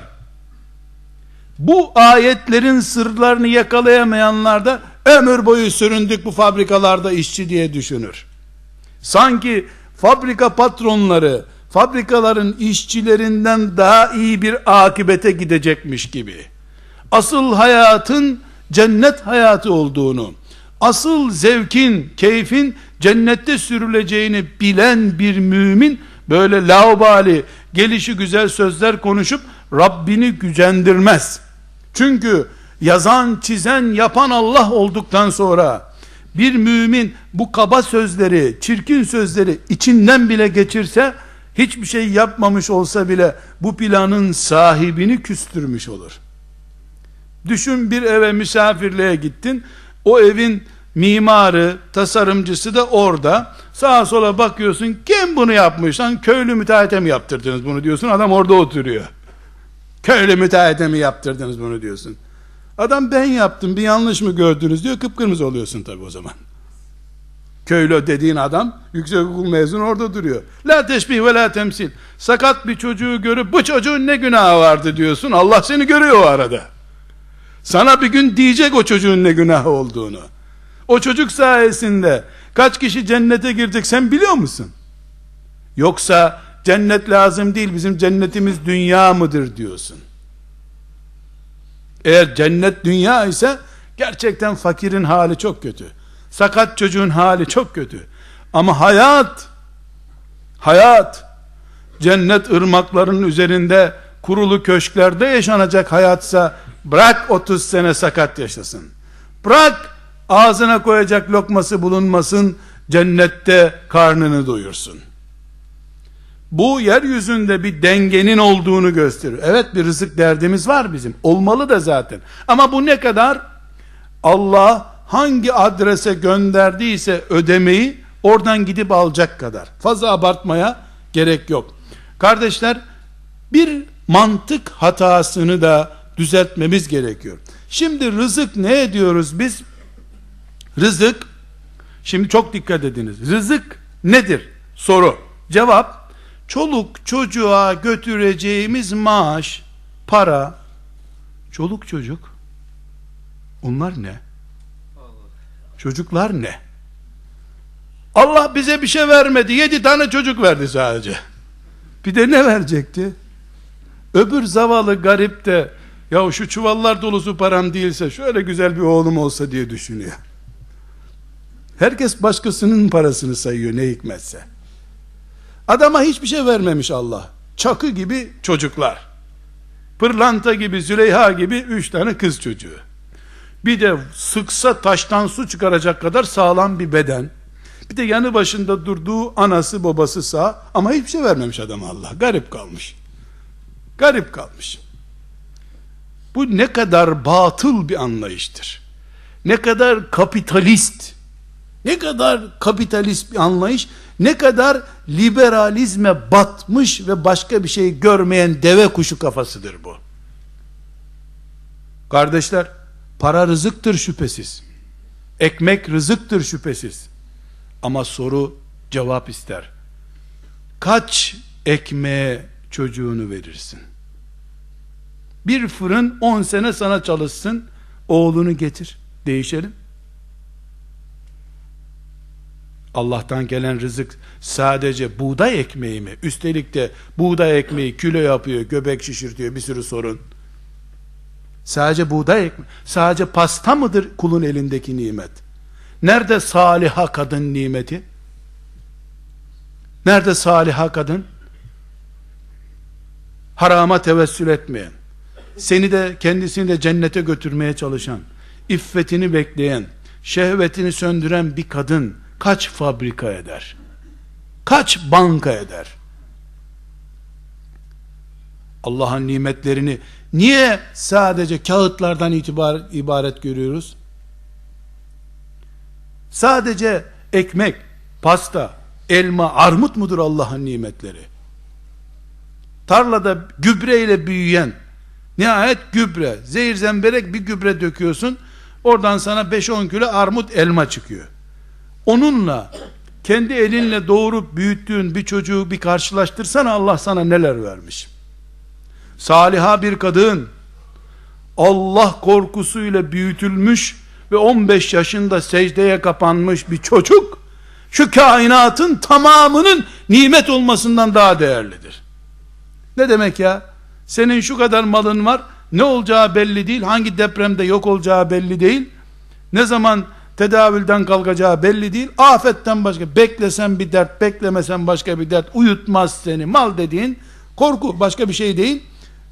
Bu ayetlerin sırlarını yakalayamayanlar da ömür boyu süründük bu fabrikalarda işçi diye düşünür. Sanki fabrika patronları fabrikaların işçilerinden daha iyi bir akibete gidecekmiş gibi. Asıl hayatın cennet hayatı olduğunu, asıl zevkin, keyfin cennette sürüleceğini bilen bir mümin böyle laubali, gelişi güzel sözler konuşup Rabbini gücendirmez. Çünkü yazan, çizen, yapan Allah olduktan sonra Bir mümin bu kaba sözleri, çirkin sözleri içinden bile geçirse, hiçbir şey yapmamış olsa bile bu planın sahibini küstürmüş olur. Düşün, bir eve misafirliğe gittin. O evin mimarı, tasarımcısı da orada. Sağa sola bakıyorsun. Kim bunu yapmış lan? Köylü müteahhite mi yaptırdınız bunu diyorsun. Adam orada oturuyor. Köylü müteahhite mi yaptırdınız bunu diyorsun. Adam ben yaptım, bir yanlış mı gördünüz diyor. Kıpkırmızı oluyorsun tabi o zaman. Köylü dediğin adam yüksekokul mezunu orada duruyor. La teşbih ve la temsil. Sakat bir çocuğu görüp bu çocuğun ne günahı vardı diyorsun. Allah seni görüyor o arada. Sana bir gün diyecek o çocuğun ne günahı olduğunu. O çocuk sayesinde kaç kişi cennete girecek sen biliyor musun? Yoksa cennet lazım değil, bizim cennetimiz dünya mıdır diyorsun. Eğer cennet dünya ise gerçekten fakirin hali çok kötü. Sakat çocuğun hali çok kötü. Ama hayat, hayat, cennet ırmaklarının üzerinde kurulu köşklerde yaşanacak hayatsa, bırak otuz sene sakat yaşasın. Bırak ağzına koyacak lokması bulunmasın, cennette karnını doyursun. Bu yeryüzünde bir dengenin olduğunu gösterir. Evet, bir rızık derdimiz var bizim. Olmalı da zaten. Ama bu ne kadar? Allah hangi adrese gönderdiyse ödemeyi oradan gidip alacak kadar. Fazla abartmaya gerek yok. Kardeşler, bir mantık hatasını da düzeltmemiz gerekiyor. Şimdi rızık ne ediyoruz biz? Rızık, şimdi çok dikkat ediniz. Rızık nedir? Soru. Cevap, çoluk çocuğa götüreceğimiz maaş, para. Çoluk çocuk, onlar ne? Çocuklar ne? Allah bize bir şey vermedi. Yedi tane çocuk verdi sadece. Bir de ne verecekti? Öbür zavallı garip de, ya şu çuvallar dolusu param değilse şöyle güzel bir oğlum olsa diye düşünüyor. Herkes başkasının parasını sayıyor ne hikmetse. Adama hiçbir şey vermemiş Allah. Çakı gibi çocuklar. Pırlanta gibi, Züleyha gibi üç tane kız çocuğu. Bir de sıksa taştan su çıkaracak kadar sağlam bir beden. Bir de yanı başında durduğu anası babası sağ, ama hiçbir şey vermemiş adama Allah. Garip kalmış. Garip kalmış. Bu ne kadar batıl bir anlayıştır. Ne kadar kapitalist, ne kadar kapitalist bir anlayış, ne kadar liberalizme batmış ve başka bir şey görmeyen deve kuşu kafasıdır bu. Kardeşler, para rızıktır şüphesiz. Ekmek rızıktır şüphesiz. Ama soru cevap ister. Kaç ekmeğe çocuğunu verirsin? Bir fırın on sene sana çalışsın, oğlunu getir, değişelim. Allah'tan gelen rızık sadece buğday ekmeği mi? Üstelik de buğday ekmeği kilo yapıyor, göbek şişirtiyor, bir sürü sorun. Sadece buğday ekmeği, sadece pasta mıdır kulun elindeki nimet? Nerede saliha kadın nimeti? Nerede saliha kadın? Harama tevessül etmeyen, seni de kendisini de cennete götürmeye çalışan, iffetini bekleyen, şehvetini söndüren bir kadın kaç fabrika eder? Kaç banka eder? Allah'ın nimetlerini niye sadece kağıtlardan itibar, ibaret görüyoruz? Sadece ekmek, pasta, elma, armut mudur Allah'ın nimetleri? Tarlada gübreyle büyüyen, nihayet gübre, zehir zemberek bir gübre döküyorsun, oradan sana beş on kilo armut elma çıkıyor. Onunla kendi elinle doğurup büyüttüğün bir çocuğu bir karşılaştırsana, Allah sana neler vermiş. Saliha bir kadın, Allah korkusuyla büyütülmüş ve on beş yaşında secdeye kapanmış bir çocuk, şu kainatın tamamının nimet olmasından daha değerlidir. Ne demek ya? Senin şu kadar malın var, ne olacağı belli değil, hangi depremde yok olacağı belli değil, ne zaman tedavülden kalkacağı belli değil, afetten başka, beklesen bir dert, beklemesen başka bir dert, uyutmaz seni, mal dediğin korku, başka bir şey değil.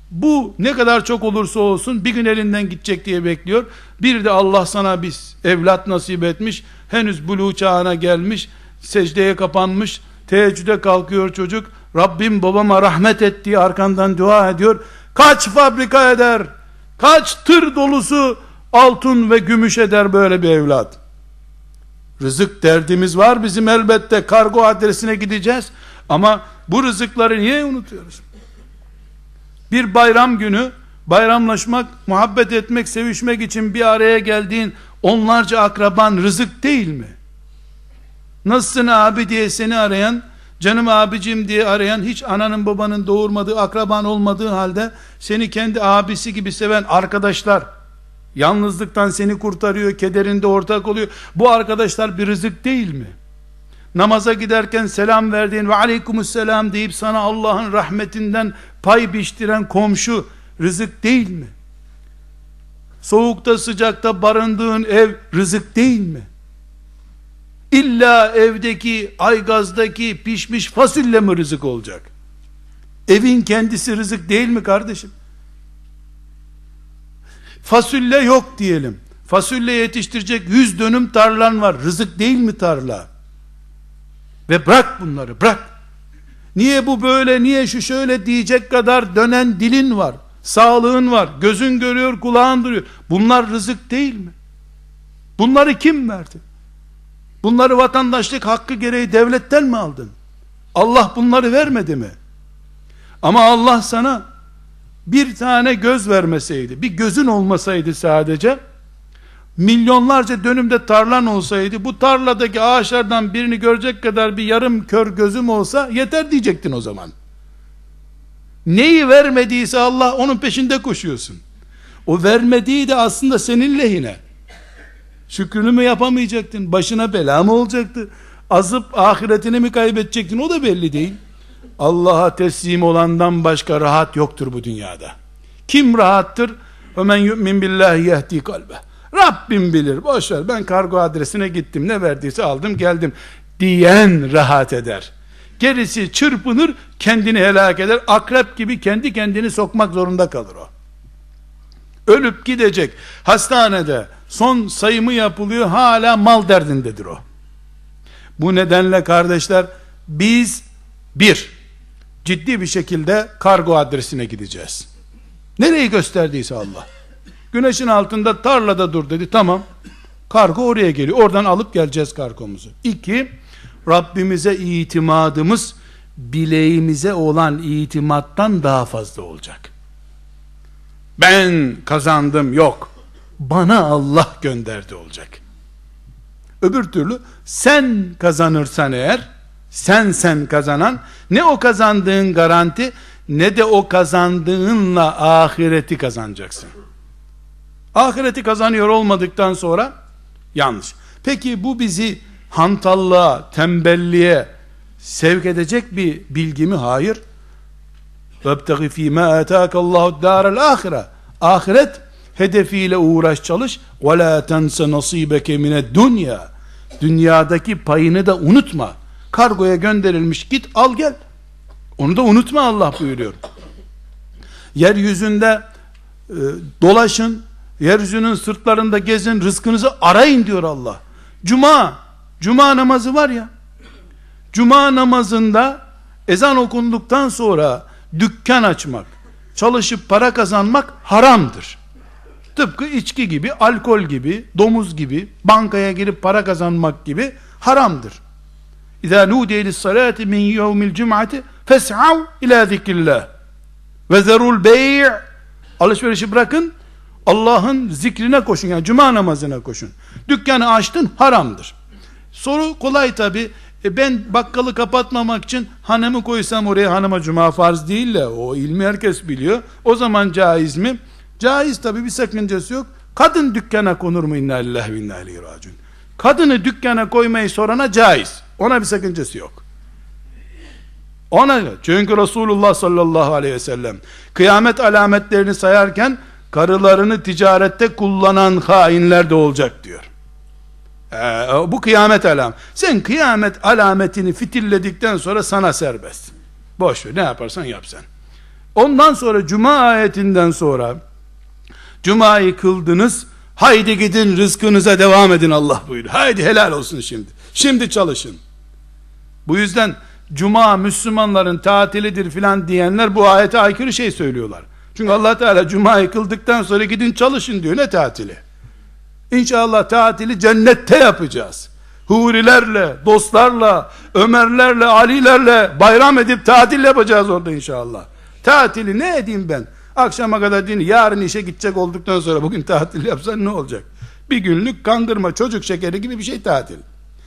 Bu ne kadar çok olursa olsun bir gün elinden gidecek diye bekliyor. Bir de Allah sana bir evlat nasip etmiş, henüz buluğ çağına gelmiş, secdeye kapanmış, teheccüde kalkıyor çocuk, Rabbim babama rahmet et diye arkandan dua ediyor. Kaç fabrika eder, kaç tır dolusu altın ve gümüş eder böyle bir evlat. Rızık derdimiz var bizim elbette, kargo adresine gideceğiz ama bu rızıkları niye unutuyoruz? Bir bayram günü bayramlaşmak, muhabbet etmek, sevişmek için bir araya geldiğin onlarca akraban rızık değil mi? Nasılsın abi diye seni arayan, canım abicim diye arayan, hiç ananın babanın doğurmadığı, akraban olmadığı halde seni kendi abisi gibi seven arkadaşlar, yalnızlıktan seni kurtarıyor, kederinde ortak oluyor. Bu arkadaşlar bir rızık değil mi? Namaza giderken selam verdiğin ve aleykümselam deyip sana Allah'ın rahmetinden pay biçtiren komşu rızık değil mi? Soğukta sıcakta barındığın ev rızık değil mi? İlla evdeki aygazdaki pişmiş fasulye mi rızık olacak? Evin kendisi rızık değil mi kardeşim? Fasulye yok diyelim. Fasulye yetiştirecek yüz dönüm tarlan var. Rızık değil mi tarla? Ve bırak bunları, bırak. Niye bu böyle, niye şu şöyle diyecek kadar dönen dilin var. Sağlığın var. Gözün görüyor, kulağın duyuyor. Bunlar rızık değil mi? Bunları kim verdi? Bunları vatandaşlık hakkı gereği devletten mi aldın? Allah bunları vermedi mi? Ama Allah sana bir tane göz vermeseydi, bir gözün olmasaydı sadece, milyonlarca dönümde tarlan olsaydı, bu tarladaki ağaçlardan birini görecek kadar bir yarım kör gözüm olsa yeter diyecektin o zaman. Neyi vermediyse Allah, onun peşinde koşuyorsun. O vermediği de aslında senin lehine. Şükrünü mü yapamayacaktın? Başına bela mı olacaktı? Azıp ahiretini mi kaybedecektin? O da belli değil. Allah'a teslim olandan başka rahat yoktur bu dünyada. Kim rahattır? وَمَنْ يُؤْمِنْ بِاللّٰهِ يَهْدِي قَلْبَهِ. Rabbim bilir, boşver, ben kargo adresine gittim, ne verdiyse aldım geldim diyen rahat eder. Gerisi çırpınır, kendini helak eder, akrep gibi kendi kendini sokmak zorunda kalır o. Ölüp gidecek, hastanede son sayımı yapılıyor, hala mal derdindedir o. Bu nedenle kardeşler, biz bir, ciddi bir şekilde kargo adresine gideceğiz. Nereyi gösterdiyse Allah. Güneşin altında tarlada dur dedi, tamam. Kargo oraya geliyor. Oradan alıp geleceğiz kargomuzu. İki, Rabbimize itimadımız bileğimize olan itimattan daha fazla olacak. Ben kazandım, yok. Bana Allah gönderdi olacak. Öbür türlü sen kazanırsan eğer, sen sen kazanan, ne o kazandığın garanti, ne de o kazandığınla ahireti kazanacaksın. Ahireti kazanıyor olmadıktan sonra yanlış. Peki bu bizi hantallığa, tembelliğe sevk edecek bir bilgi mi? Hayır. وَابْتَغِ ف۪ي مَا اَتَاكَ اللّٰهُ الدَّارَ الْآخِرَةِ. Ahiret hedefiyle uğraş, çalış. وَلَا تَنْسَ نَصِيبَكَ مِنَ الدُّنْيَا. Dünyadaki payını da unutma. Kargoya gönderilmiş, git al gel. Onu da unutma, Allah buyuruyor. Yeryüzünde e, dolaşın, yeryüzünün sırtlarında gezin, rızkınızı arayın diyor Allah. Cuma, cuma namazı var ya, cuma namazında ezan okunduktan sonra dükkan açmak, çalışıp para kazanmak haramdır. Tıpkı içki gibi, alkol gibi, domuz gibi, bankaya girip para kazanmak gibi haramdır. İzâ nûdiye lissalâti min yevmil cum'ati fes'av ilâ zikrillah ve zerul bey'. Alışverişi bırakın, Allah'ın zikrine koşun, yani cuma namazına koşun. Dükkanı açtın, haramdır. Soru kolay tabi. E ben bakkalı kapatmamak için hanımı koysam oraya, hanıma cuma farz değil de, o ilmi herkes biliyor. O zaman caiz mi? Caiz tabi, bir sakıncası yok. Kadın dükkana konur mu? İnna lillahi ve inna ileyhi raciun. Kadını dükkana koymayı sorana caiz. Ona bir sakıncası yok. Ona, çünkü Resulullah sallallahu aleyhi ve sellem kıyamet alametlerini sayarken karılarını ticarette kullanan hainler de olacak diyor. Ee, bu kıyamet alam. Sen kıyamet alametini fitilledikten sonra sana serbest. Boş ver, ne yaparsan yap sen. Ondan sonra Cuma ayetinden sonra Cuma'yı kıldınız, haydi gidin rızkınıza devam edin Allah buyuruyor. Haydi helal olsun şimdi. Şimdi çalışın. Bu yüzden Cuma Müslümanların tatilidir filan diyenler bu ayete aykırı şey söylüyorlar. Çünkü Allah Teala Cuma'yı kıldıktan sonra gidin çalışın diyor. Ne tatili? İnşallah tatili cennette yapacağız. Hurilerle, dostlarla, Ömerlerle, Alilerle bayram edip tatil yapacağız orada inşallah. Tatili ne edeyim ben? Akşama kadar din, yarın işe gidecek olduktan sonra bugün tatil yapsan ne olacak? Bir günlük kandırma, çocuk şekeri gibi bir şey tatil.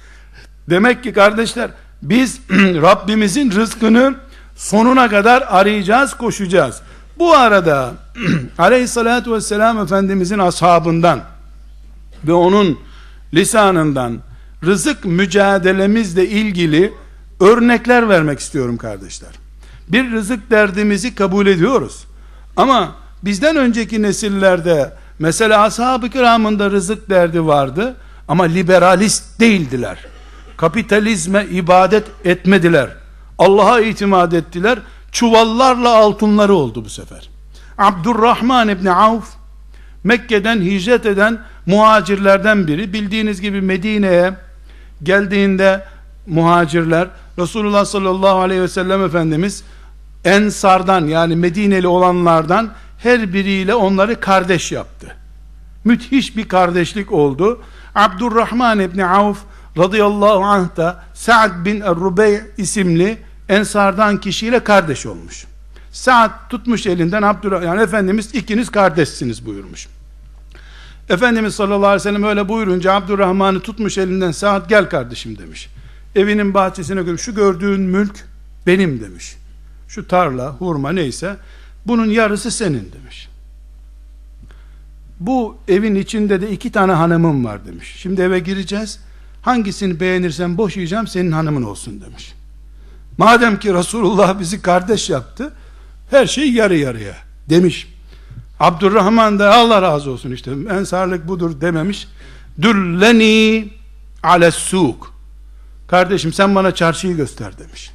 Demek ki kardeşler, biz Rabbimizin rızkını sonuna kadar arayacağız, koşacağız. Bu arada Aleyhissalatu vesselam Efendimizin ashabından ve onun lisanından rızık mücadelemizle ilgili örnekler vermek istiyorum kardeşler. Bir rızık derdimizi kabul ediyoruz. Ama bizden önceki nesillerde mesela ashab-ı kiramın da rızık derdi vardı ama liberalist değildiler. Kapitalizme ibadet etmediler. Allah'a itimat ettiler. Çuvallarla altınları oldu bu sefer. Abdurrahman İbni Avf Mekke'den hicret eden muhacirlerden biri. Bildiğiniz gibi Medine'ye geldiğinde muhacirler, Resulullah sallallahu aleyhi ve sellem Efendimiz Ensardan, yani Medineli olanlardan her biriyle onları kardeş yaptı. Müthiş bir kardeşlik oldu. Abdurrahman İbni Avf radıyallahu anh da Sa'd bin Er-Rubey isimli Ensardan kişiyle kardeş olmuş. Sa'd tutmuş elinden Abdurrahman, yani Efendimiz ikiniz kardeşsiniz buyurmuş. Efendimiz sallallahu aleyhi ve sellem öyle buyurunca Abdurrahman'ı tutmuş elinden, Sa'd gel kardeşim demiş. Evinin bahçesine görmüş, şu gördüğün mülk benim demiş. Şu tarla, hurma neyse bunun yarısı senin demiş. Bu evin içinde de iki tane hanımım var demiş. Şimdi eve gireceğiz. Hangisini beğenirsen boşayacağım, senin hanımın olsun demiş. Madem ki Resulullah bizi kardeş yaptı, her şey yarı yarıya demiş. Abdurrahman da Allah razı olsun işte ensarlık budur dememiş. Dülleni alessuk. Kardeşim sen bana çarşıyı göster demiş.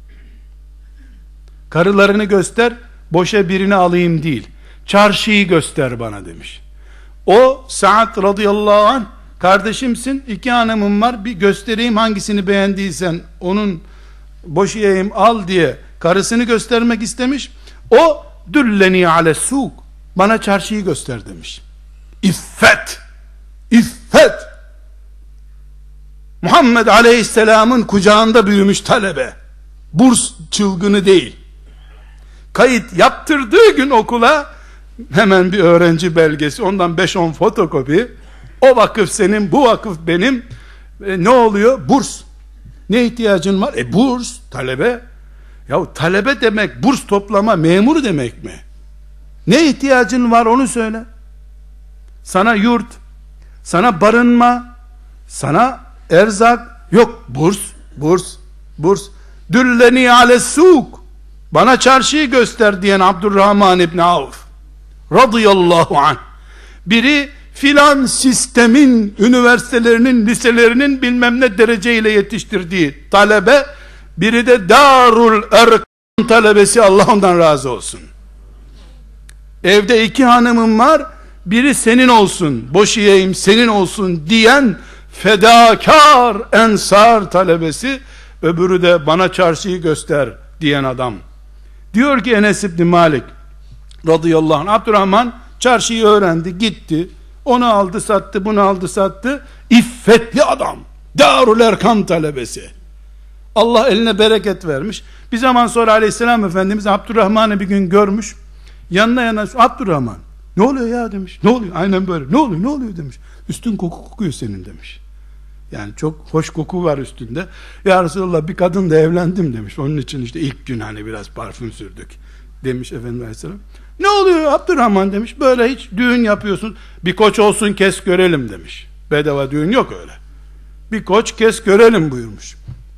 Karılarını göster, boşa birini alayım değil. Çarşıyı göster bana demiş. O Sa'd radıyallahu anh, kardeşimsin, iki hanımım var, bir göstereyim, hangisini beğendiysen onun boşayayım al diye karısını göstermek istemiş. O dülleni alessuk, bana çarşıyı göster demiş. İffet, İffet. Muhammed Aleyhisselam'ın kucağında büyümüş talebe. Burs çılgını değil. Kayıt yaptırdığı gün okula hemen bir öğrenci belgesi, ondan beş on fotokopi. O vakıf senin, bu vakıf benim. E, ne oluyor? Burs. Ne ihtiyacın var? E burs, talebe. Ya talebe demek burs toplama memuru demek mi? Ne ihtiyacın var onu söyle. Sana yurt, sana barınma, sana erzak, yok burs, burs, burs. Dülleni alessuk, bana çarşıyı göster diyen Abdurrahman İbni Avf radıyallahu anh. Biri filan sistemin, üniversitelerinin, liselerinin bilmem ne dereceyle yetiştirdiği talebe, biri de Darul Erkan talebesi, Allah ondan razı olsun. Evde iki hanımım var, biri senin olsun, boşayayım senin olsun diyen fedakar ensar talebesi, öbürü de bana çarşıyı göster diyen adam. Diyor ki Enes İbni Malik radıyallahu anh, Abdurrahman çarşıyı öğrendi, gitti, onu aldı sattı, bunu aldı sattı, iffetli adam, Darul Erkam talebesi. Allah eline bereket vermiş. Bir zaman sonra Aleyhisselam Efendimiz Abdurrahman'ı bir gün görmüş, yanına yanaşmış, Abdurrahman ne oluyor ya demiş. Ne oluyor? Aynen böyle. Ne oluyor? Ne oluyor demiş. Üstün koku kokuyor senin demiş. Yani çok hoş koku var üstünde. Ya Resulallah bir kadınla evlendim demiş. Onun için işte ilk gün hani biraz parfüm sürdük demiş Efendimiz Aleyhisselam. Ne oluyor Abdurrahman demiş. Böyle hiç düğün yapıyorsun. Bir koç olsun kes görelim demiş. Bedava düğün yok öyle. Bir koç kes görelim buyurmuş.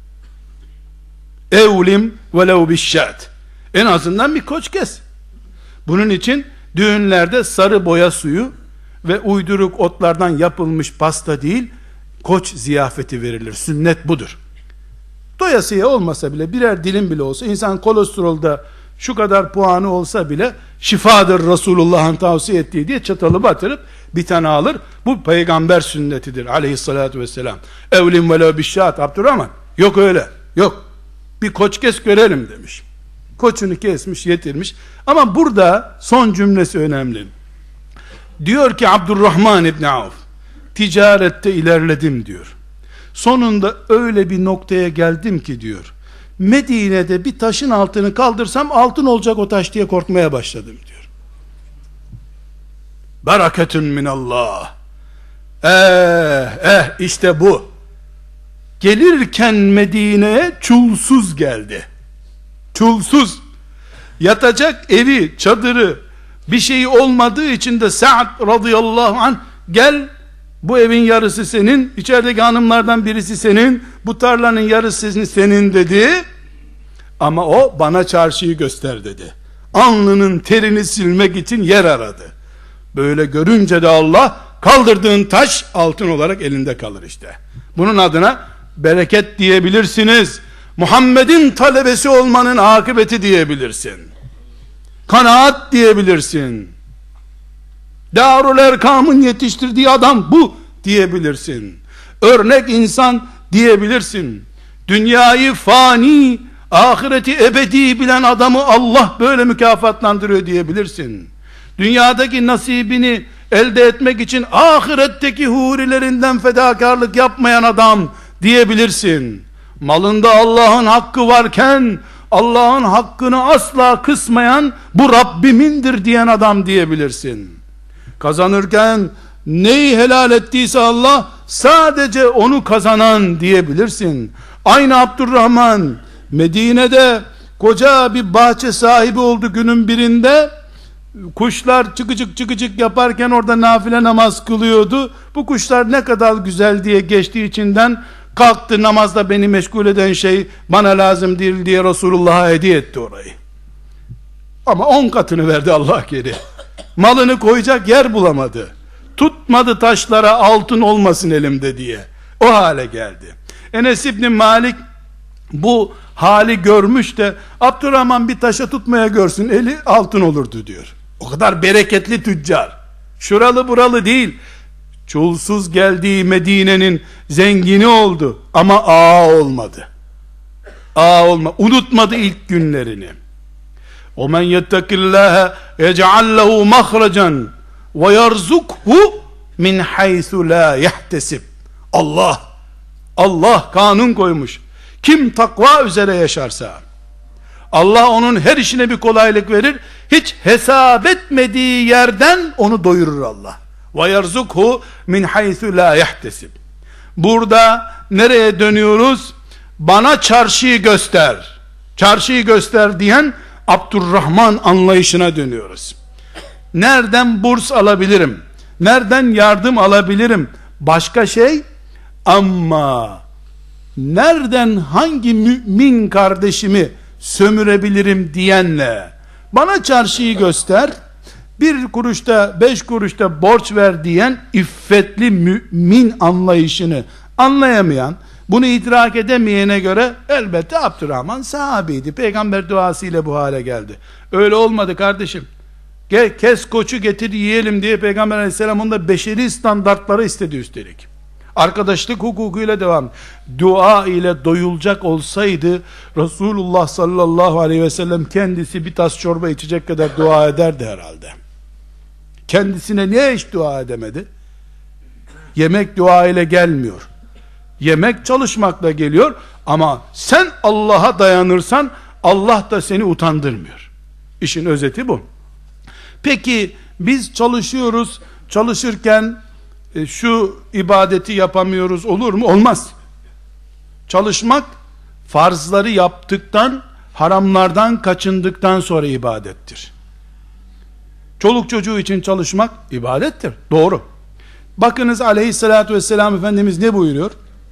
Evlim velev bişşat. En azından bir koç kes. Bunun için düğünlerde sarı boya suyu ve uyduruk otlardan yapılmış pasta değil, koç ziyafeti verilir. Sünnet budur. Doyasıya olmasa bile birer dilim bile olsa, insan kolesterolda şu kadar puanı olsa bile şifadır Resulullah'ın tavsiye ettiği diye çatalı batırıp bir tane alır. Bu peygamber sünnetidir aleyhissalatü vesselam. Evlim velev bişşat. Abdurrahman, yok öyle, yok. Bir koç kes görelim demiş. Koçunu kesmiş, yetirmiş. Ama burada son cümlesi önemli. Diyor ki Abdurrahman İbni Avf, ticarette ilerledim diyor. Sonunda öyle bir noktaya geldim ki diyor, Medine'de bir taşın altını kaldırsam altın olacak o taş diye korkmaya başladım diyor. Bereketün minallah. Eh eh işte bu. Gelirken Medine'ye çulsuz geldi. Çulsuz. Yatacak evi, çadırı, bir şey olmadığı için de Sa'd radıyallahu anh, gel bu evin yarısı senin, içerideki hanımlardan birisi senin, bu tarlanın yarısı senin dedi. Ama o bana çarşıyı göster dedi. Alnının terini silmek için yer aradı. Böyle görünce de Allah, kaldırdığın taş altın olarak elinde kalır işte. Bunun adına bereket diyebilirsiniz. Muhammed'in talebesi olmanın akıbeti diyebilirsin. Kanaat diyebilirsin. Darul Erkam'ın yetiştirdiği adam bu diyebilirsin. Örnek insan diyebilirsin. Dünyayı fani, ahireti ebedi bilen adamı Allah böyle mükafatlandırıyor diyebilirsin. Dünyadaki nasibini elde etmek için ahiretteki hurilerinden fedakarlık yapmayan adam diyebilirsin. Malında Allah'ın hakkı varken Allah'ın hakkını asla kısmayan bu Rabbimindir diyen adam diyebilirsin. Kazanırken neyi helal ettiyse Allah, sadece onu kazanan diyebilirsin. Aynı Abdurrahman Medine'de koca bir bahçe sahibi oldu günün birinde. Kuşlar çıkıcık çıkıcık yaparken orada nafile namaz kılıyordu. Bu kuşlar ne kadar güzel diye geçtiği içinden kalktı, namazda beni meşgul eden şey bana lazım değil diye Resulullah'a hediye etti orayı. Ama on katını verdi Allah geri. Malını koyacak yer bulamadı. Tutmadı taşlara altın olmasın elimde diye. O hale geldi. Enes İbni Malik bu hali görmüş de Abdurrahman bir taşa tutmaya görsün, eli altın olurdu diyor. O kadar bereketli tüccar. Şuralı buralı değil. Çulsuz geldiği Medine'nin zengini oldu ama ağa olmadı. Ağa olma. Unutmadı ilk günlerini. O men yettekillâhe yec'al lehu mahracan ve yerzukhu min haythu la yahtesib. Allah Allah kanun koymuş. Kim takva üzere yaşarsa Allah onun her işine bir kolaylık verir. Hiç hesap etmediği yerden onu doyurur Allah. Ve yerzukhu min haythu la yahtesib. Burada nereye dönüyoruz? Bana çarşıyı göster. Çarşıyı göster diyen Abdurrahman anlayışına dönüyoruz. Nereden burs alabilirim? Nereden yardım alabilirim? Başka şey, ama nereden hangi mümin kardeşimi sömürebilirim diyenle bana çarşıyı göster, bir kuruşta beş kuruşta borç ver diyen iffetli mümin anlayışını anlayamayan, bunu idrak edemeyene göre elbette Abdurrahman sahabiydi. Peygamber duasıyla bu hale geldi. Öyle olmadı kardeşim. Gel, kes koçu getir yiyelim diye Peygamber aleyhisselam onda beşeri standartları istedi üstelik. Arkadaşlık hukukuyla devam. Dua ile doyulacak olsaydı Resulullah sallallahu aleyhi ve sellem kendisi bir tas çorba içecek kadar dua ederdi herhalde. Kendisine niye hiç dua edemedi? Yemek dua ile gelmiyor. Yemek çalışmakla geliyor, ama sen Allah'a dayanırsan Allah da seni utandırmıyor. İşin özeti bu. Peki biz çalışıyoruz, çalışırken e, şu ibadeti yapamıyoruz, olur mu? Olmaz. Çalışmak farzları yaptıktan, haramlardan kaçındıktan sonra ibadettir. Çoluk çocuğu için çalışmak ibadettir. Doğru. Bakınız aleyhissalatü vesselam Efendimiz ne buyuruyor?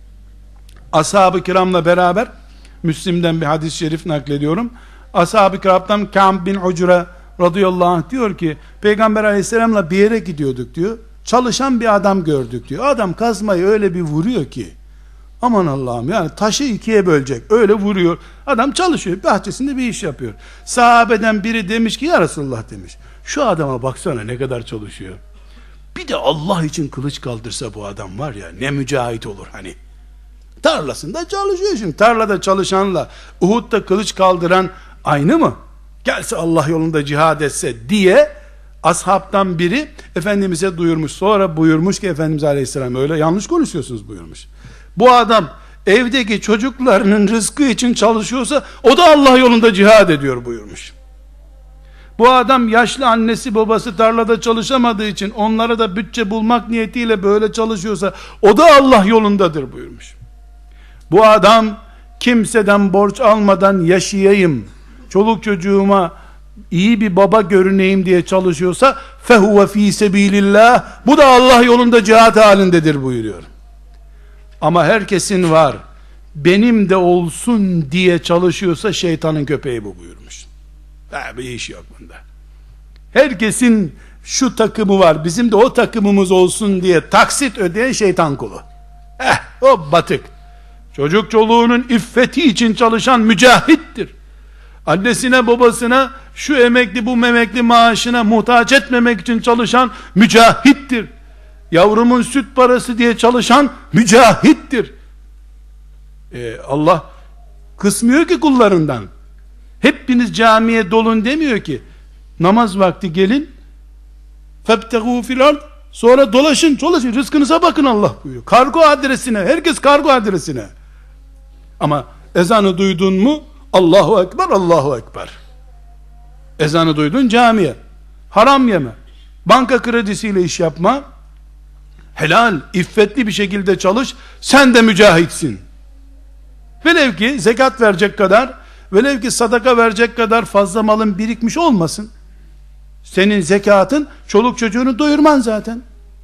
Ashab-ı kiramla beraber, Müslim'den bir hadis-i şerif naklediyorum. Ashab-ı kiramdan Ka'b bin Ucre radıyallahu anh diyor ki, Peygamber aleyhisselamla bir yere gidiyorduk diyor. Çalışan bir adam gördük diyor. Adam kazmayı öyle bir vuruyor ki, Aman Allah'ım, yani taşı ikiye bölecek. Öyle vuruyor. Adam çalışıyor. Bahçesinde bir iş yapıyor. Sahabeden biri demiş ki ya Resulullah demiş, şu adama baksana ne kadar çalışıyor. Bir de Allah için kılıç kaldırsa bu adam var ya, ne mücahit olur hani. Tarlasında çalışıyor şimdi. Tarlada çalışanla Uhud'da kılıç kaldıran aynı mı? Gelse Allah yolunda cihad etse diye ashabtan biri Efendimiz'e duyurmuş. Sonra buyurmuş ki Efendimiz Aleyhisselam öyle yanlış konuşuyorsunuz buyurmuş. Bu adam evdeki çocuklarının rızkı için çalışıyorsa o da Allah yolunda cihad ediyor buyurmuş. Bu adam yaşlı annesi babası tarlada çalışamadığı için onlara da bütçe bulmak niyetiyle böyle çalışıyorsa o da Allah yolundadır buyurmuş. Bu adam kimseden borç almadan yaşayayım, çoluk çocuğuma iyi bir baba görüneyim diye çalışıyorsa fehuve fî sebilillah, bu da Allah yolunda cihat halindedir buyuruyor. Ama herkesin var, benim de olsun diye çalışıyorsa şeytanın köpeği bu buyurmuş. Ha, bir iş yok bunda. Herkesin şu takımı var, bizim de o takımımız olsun diye taksit ödeyen şeytan kulu. Eh, o batık. Çocuk çoluğunun iffeti için çalışan mücahittir. Annesine babasına şu emekli bu memekli maaşına muhtaç etmemek için çalışan mücahittir. Yavrumun süt parası diye çalışan mücahittir. Ee, Allah kısmıyor ki kullarından. Hepiniz camiye dolun demiyor ki. Namaz vakti gelin, febtegû fil ard, sonra dolaşın, dolaşın, rızkınıza bakın Allah buyuruyor. Kargo adresine, herkes kargo adresine. Ama ezanı duydun mu, Allahu Ekber, Allahu Ekber. Ezanı duydun, camiye. Haram yeme, banka kredisiyle iş yapma, helal, iffetli bir şekilde çalış, sen de mücahitsin. Velev ki zekat verecek kadar, velev ki sadaka verecek kadar fazla malın birikmiş olmasın. Senin zekatın çoluk çocuğunu doyurman zaten.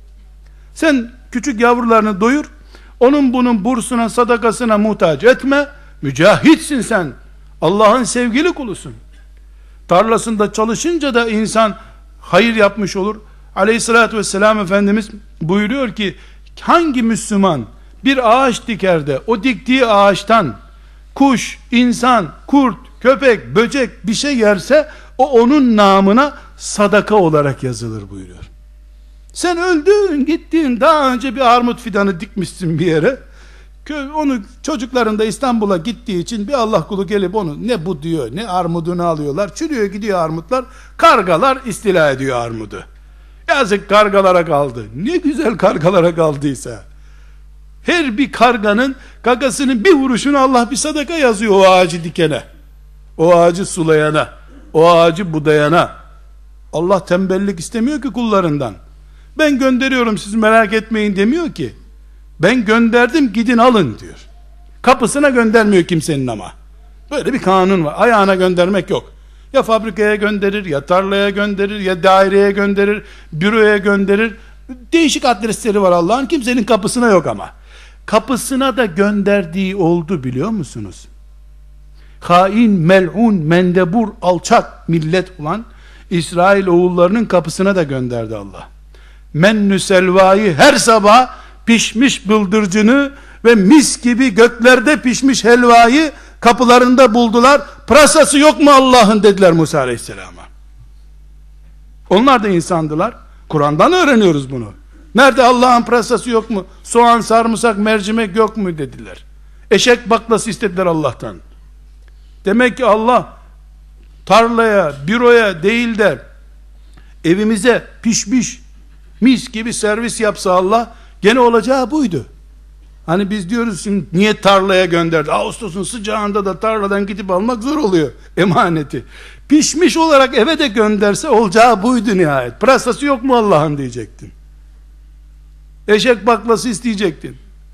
Sen küçük yavrularını doyur, onun bunun bursuna sadakasına muhtaç etme, mücahitsin sen, Allah'ın sevgili kulusun. Tarlasında çalışınca da insan hayır yapmış olur. Aleyhissalatü vesselam Efendimiz buyuruyor ki, hangi Müslüman bir ağaç diker de o diktiği ağaçtan kuş, insan, kurt, köpek, böcek bir şey yerse o onun namına sadaka olarak yazılır buyuruyor. Sen öldün gittin, daha önce bir armut fidanı dikmişsin bir yere, onu çocukların da İstanbul'a gittiği için bir Allah kulu gelip onu ne bu diyor, ne armudunu alıyorlar, çürüyor gidiyor armutlar, kargalar istila ediyor armudu. Yazık kargalara kaldı. Ne güzel kargalara kaldıysa. Her bir karganın gagasının bir vuruşunu Allah bir sadaka yazıyor o ağacı dikene, o ağacı sulayana, o ağacı budayana. Allah tembellik istemiyor ki kullarından. Ben gönderiyorum siz merak etmeyin demiyor ki. Ben gönderdim gidin alın diyor. Kapısına göndermiyor kimsenin ama. Böyle bir kanun var. Ayağına göndermek yok. Ya fabrikaya gönderir, ya tarlaya gönderir, ya daireye gönderir, büroya gönderir. Değişik adresleri var Allah'ın, kimsenin kapısına yok ama. Kapısına da gönderdiği oldu biliyor musunuz? Hain, mel'un, mendebur, alçak millet olan İsrail oğullarının kapısına da gönderdi Allah. Mennü selvayı her sabah pişmiş bıldırcını ve mis gibi göklerde pişmiş helvayı kapılarında buldular. Pırasası yok mu Allah'ın dediler Musa Aleyhisselam'a. Onlar da insandılar. Kur'an'dan öğreniyoruz bunu. Nerede Allah'ın pırasası yok mu? Soğan, sarımsak, mercimek yok mu dediler. Eşek baklası istediler Allah'tan. Demek ki Allah tarlaya, büroya değil de evimize pişmiş mis gibi servis yapsa Allah, gene olacağı buydu. Hani biz diyoruz şimdi niye tarlaya gönderdi? Ağustos'un sıcağında da tarladan gidip almak zor oluyor emaneti. Pişmiş olarak eve de gönderse olacağı buydu nihayet. Pırasası yok mu Allah'ın diyecektin. Eşek baklası isteyecektin.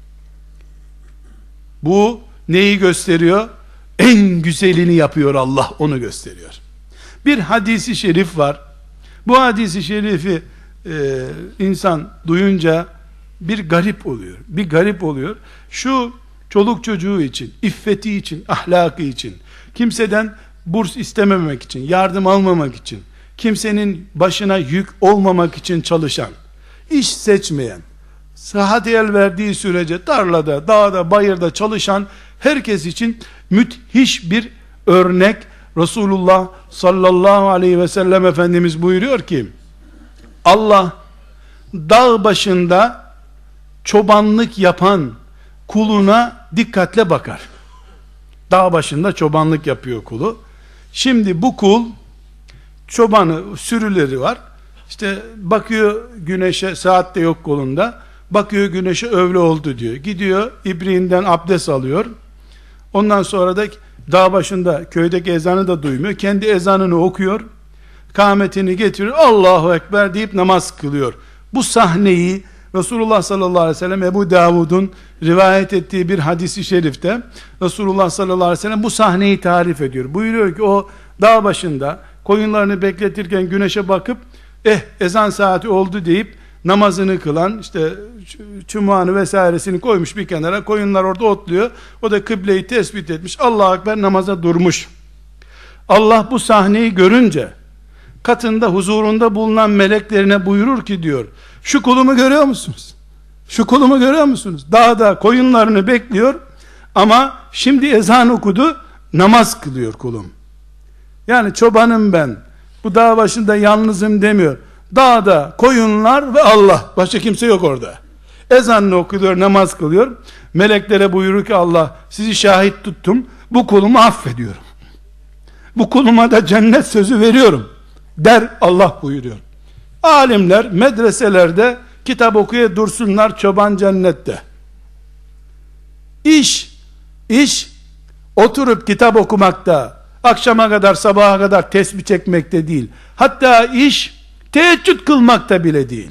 Bu neyi gösteriyor? En güzelini yapıyor Allah, onu gösteriyor. Bir hadisi şerif var. Bu hadisi şerifi e, insan duyunca bir garip oluyor. Bir garip oluyor. Şu çoluk çocuğu için, iffeti için, ahlakı için, kimseden burs istememek için, yardım almamak için, kimsenin başına yük olmamak için çalışan, iş seçmeyen, sıhhati el verdiği sürece tarlada, dağda, bayırda çalışan herkes için müthiş bir örnek. Resulullah sallallahu aleyhi ve sellem Efendimiz buyuruyor ki, Allah dağ başında çobanlık yapan kuluna dikkatle bakar. Dağ başında çobanlık yapıyor kulu. Şimdi bu kul, çobanı, sürüleri var. İşte bakıyor güneşe, saat de yok kolunda. Bakıyor güneşe, öğle oldu diyor. Gidiyor ibriğinden abdest alıyor. Ondan sonra da dağ başında köydeki ezanı da duymuyor. Kendi ezanını okuyor. Kâmetini getiriyor. Allahu Ekber deyip namaz kılıyor. Bu sahneyi Resulullah sallallahu aleyhi ve sellem Ebu Davud'un rivayet ettiği bir hadisi şerifte Resulullah sallallahu aleyhi ve sellem bu sahneyi tarif ediyor. Buyuruyor ki o dağ başında koyunlarını bekletirken güneşe bakıp eh ezan saati oldu deyip namazını kılan, işte çumağını vesairesini koymuş bir kenara, koyunlar orada otluyor, o da kıbleyi tespit etmiş, Allahu Ekber namaza durmuş. Allah bu sahneyi görünce katında, huzurunda bulunan meleklerine buyurur ki diyor, şu kulumu görüyor musunuz? Şu kulumu görüyor musunuz? Dağda koyunlarını bekliyor ama şimdi ezan okudu, namaz kılıyor kulum. Yani çobanım ben, bu dağ başında yalnızım demiyor. Dağda koyunlar ve Allah, başka kimse yok orada. Ezanını okuyor, namaz kılıyor. Meleklere buyurur ki Allah, sizi şahit tuttum, bu kulumu affediyorum. Bu kuluma da cennet sözü veriyorum der Allah buyuruyor. Alimler medreselerde kitap okuya dursunlar, çoban cennette. İş, iş oturup kitap okumakta, akşama kadar, sabaha kadar tesbih çekmekte değil. Hatta iş teheccüd kılmakta bile değil.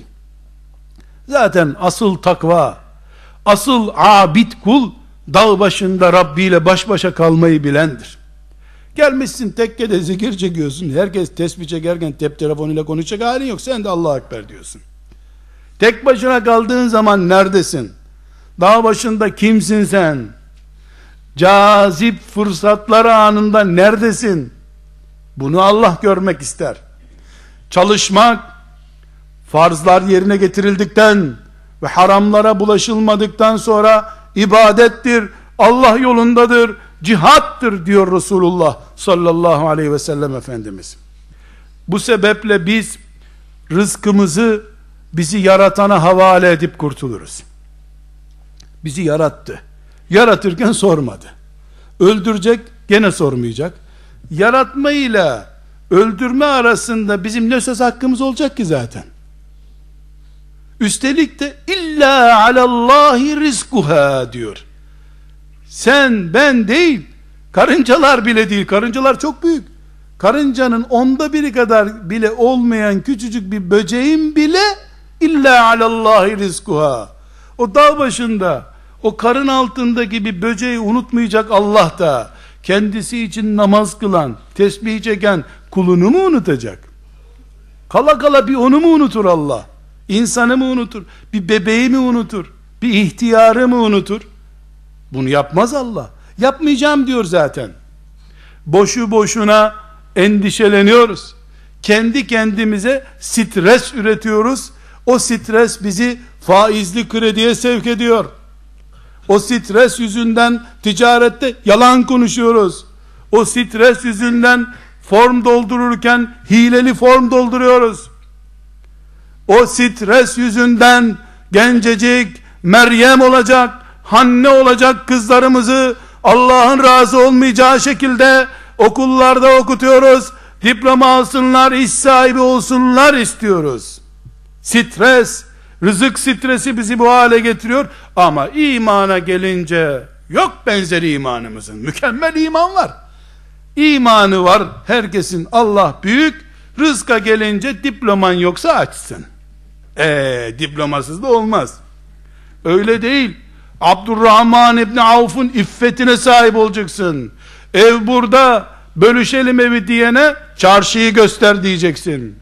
Zaten asıl takva, asıl abid kul, dağ başında Rabbi ile baş başa kalmayı bilendir. Gelmişsin tekkede zikir çekiyorsun, herkes tesbih çekerken tep telefonuyla konuşacak halin yok, sen de Allahu Ekber diyorsun. Tek başına kaldığın zaman neredesin? Dağ başında kimsin sen? Cazip fırsatlar anında neredesin? Bunu Allah görmek ister. Çalışmak, farzlar yerine getirildikten ve haramlara bulaşılmadıktan sonra ibadettir, Allah yolundadır, cihattır diyor Resulullah sallallahu aleyhi ve sellem Efendimiz. Bu sebeple biz rızkımızı bizi yaratana havale edip kurtuluruz. Bizi yarattı. Yaratırken sormadı. Öldürecek, gene sormayacak. Yaratmayla öldürme arasında bizim ne söz hakkımız olacak ki zaten? Üstelik de illa alallahi rizkuha diyor. Sen, ben değil, karıncalar bile değil, karıncalar çok büyük. Karıncanın onda biri kadar bile olmayan küçücük bir böceğin bile illa alallahi rizkuha. O dağ başında, o karın altındaki bir böceği unutmayacak Allah da, kendisi için namaz kılan, tesbih çeken kulunu mu unutacak? Kala kala bir onu mu unutur Allah? İnsanı mı unutur? Bir bebeği mi unutur? Bir ihtiyarı mı unutur? Bunu yapmaz Allah. Yapmayacağım diyor zaten. Boşu boşuna endişeleniyoruz. Kendi kendimize stres üretiyoruz. O stres bizi faizli krediye sevk ediyor. O stres yüzünden ticarette yalan konuşuyoruz. O stres yüzünden form doldururken hileli form dolduruyoruz. O stres yüzünden gencecik Meryem olacak, Hanne olacak kızlarımızı Allah'ın razı olmayacağı şekilde okullarda okutuyoruz. Diploma alsınlar, iş sahibi olsunlar istiyoruz. Stres, rızık stresi bizi bu hale getiriyor. Ama imana gelince yok benzeri imanımızın. Mükemmel iman var. İmanı var herkesin, Allah büyük. Rızka gelince diploman yoksa açsın. Eee diplomasız da olmaz. Öyle değil. Abdurrahman İbni Avf'un iffetine sahip olacaksın. Ev burada, bölüşelim evi diyene çarşıyı göster diyeceksin.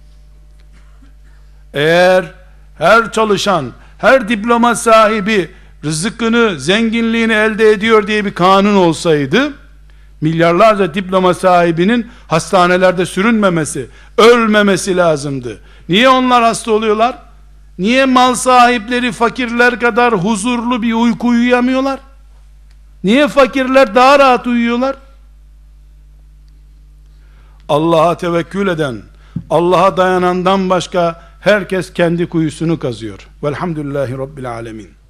Eğer her çalışan, her diploma sahibi rızkını, zenginliğini elde ediyor diye bir kanun olsaydı, milyarlarca diploma sahibinin hastanelerde sürünmemesi, ölmemesi lazımdı. Niye onlar hasta oluyorlar? Niye mal sahipleri fakirler kadar huzurlu bir uyku uyuyamıyorlar? Niye fakirler daha rahat uyuyorlar? Allah'a tevekkül eden, Allah'a dayanandan başka herkes kendi kuyusunu kazıyor. Velhamdülillahi Rabbil alemin.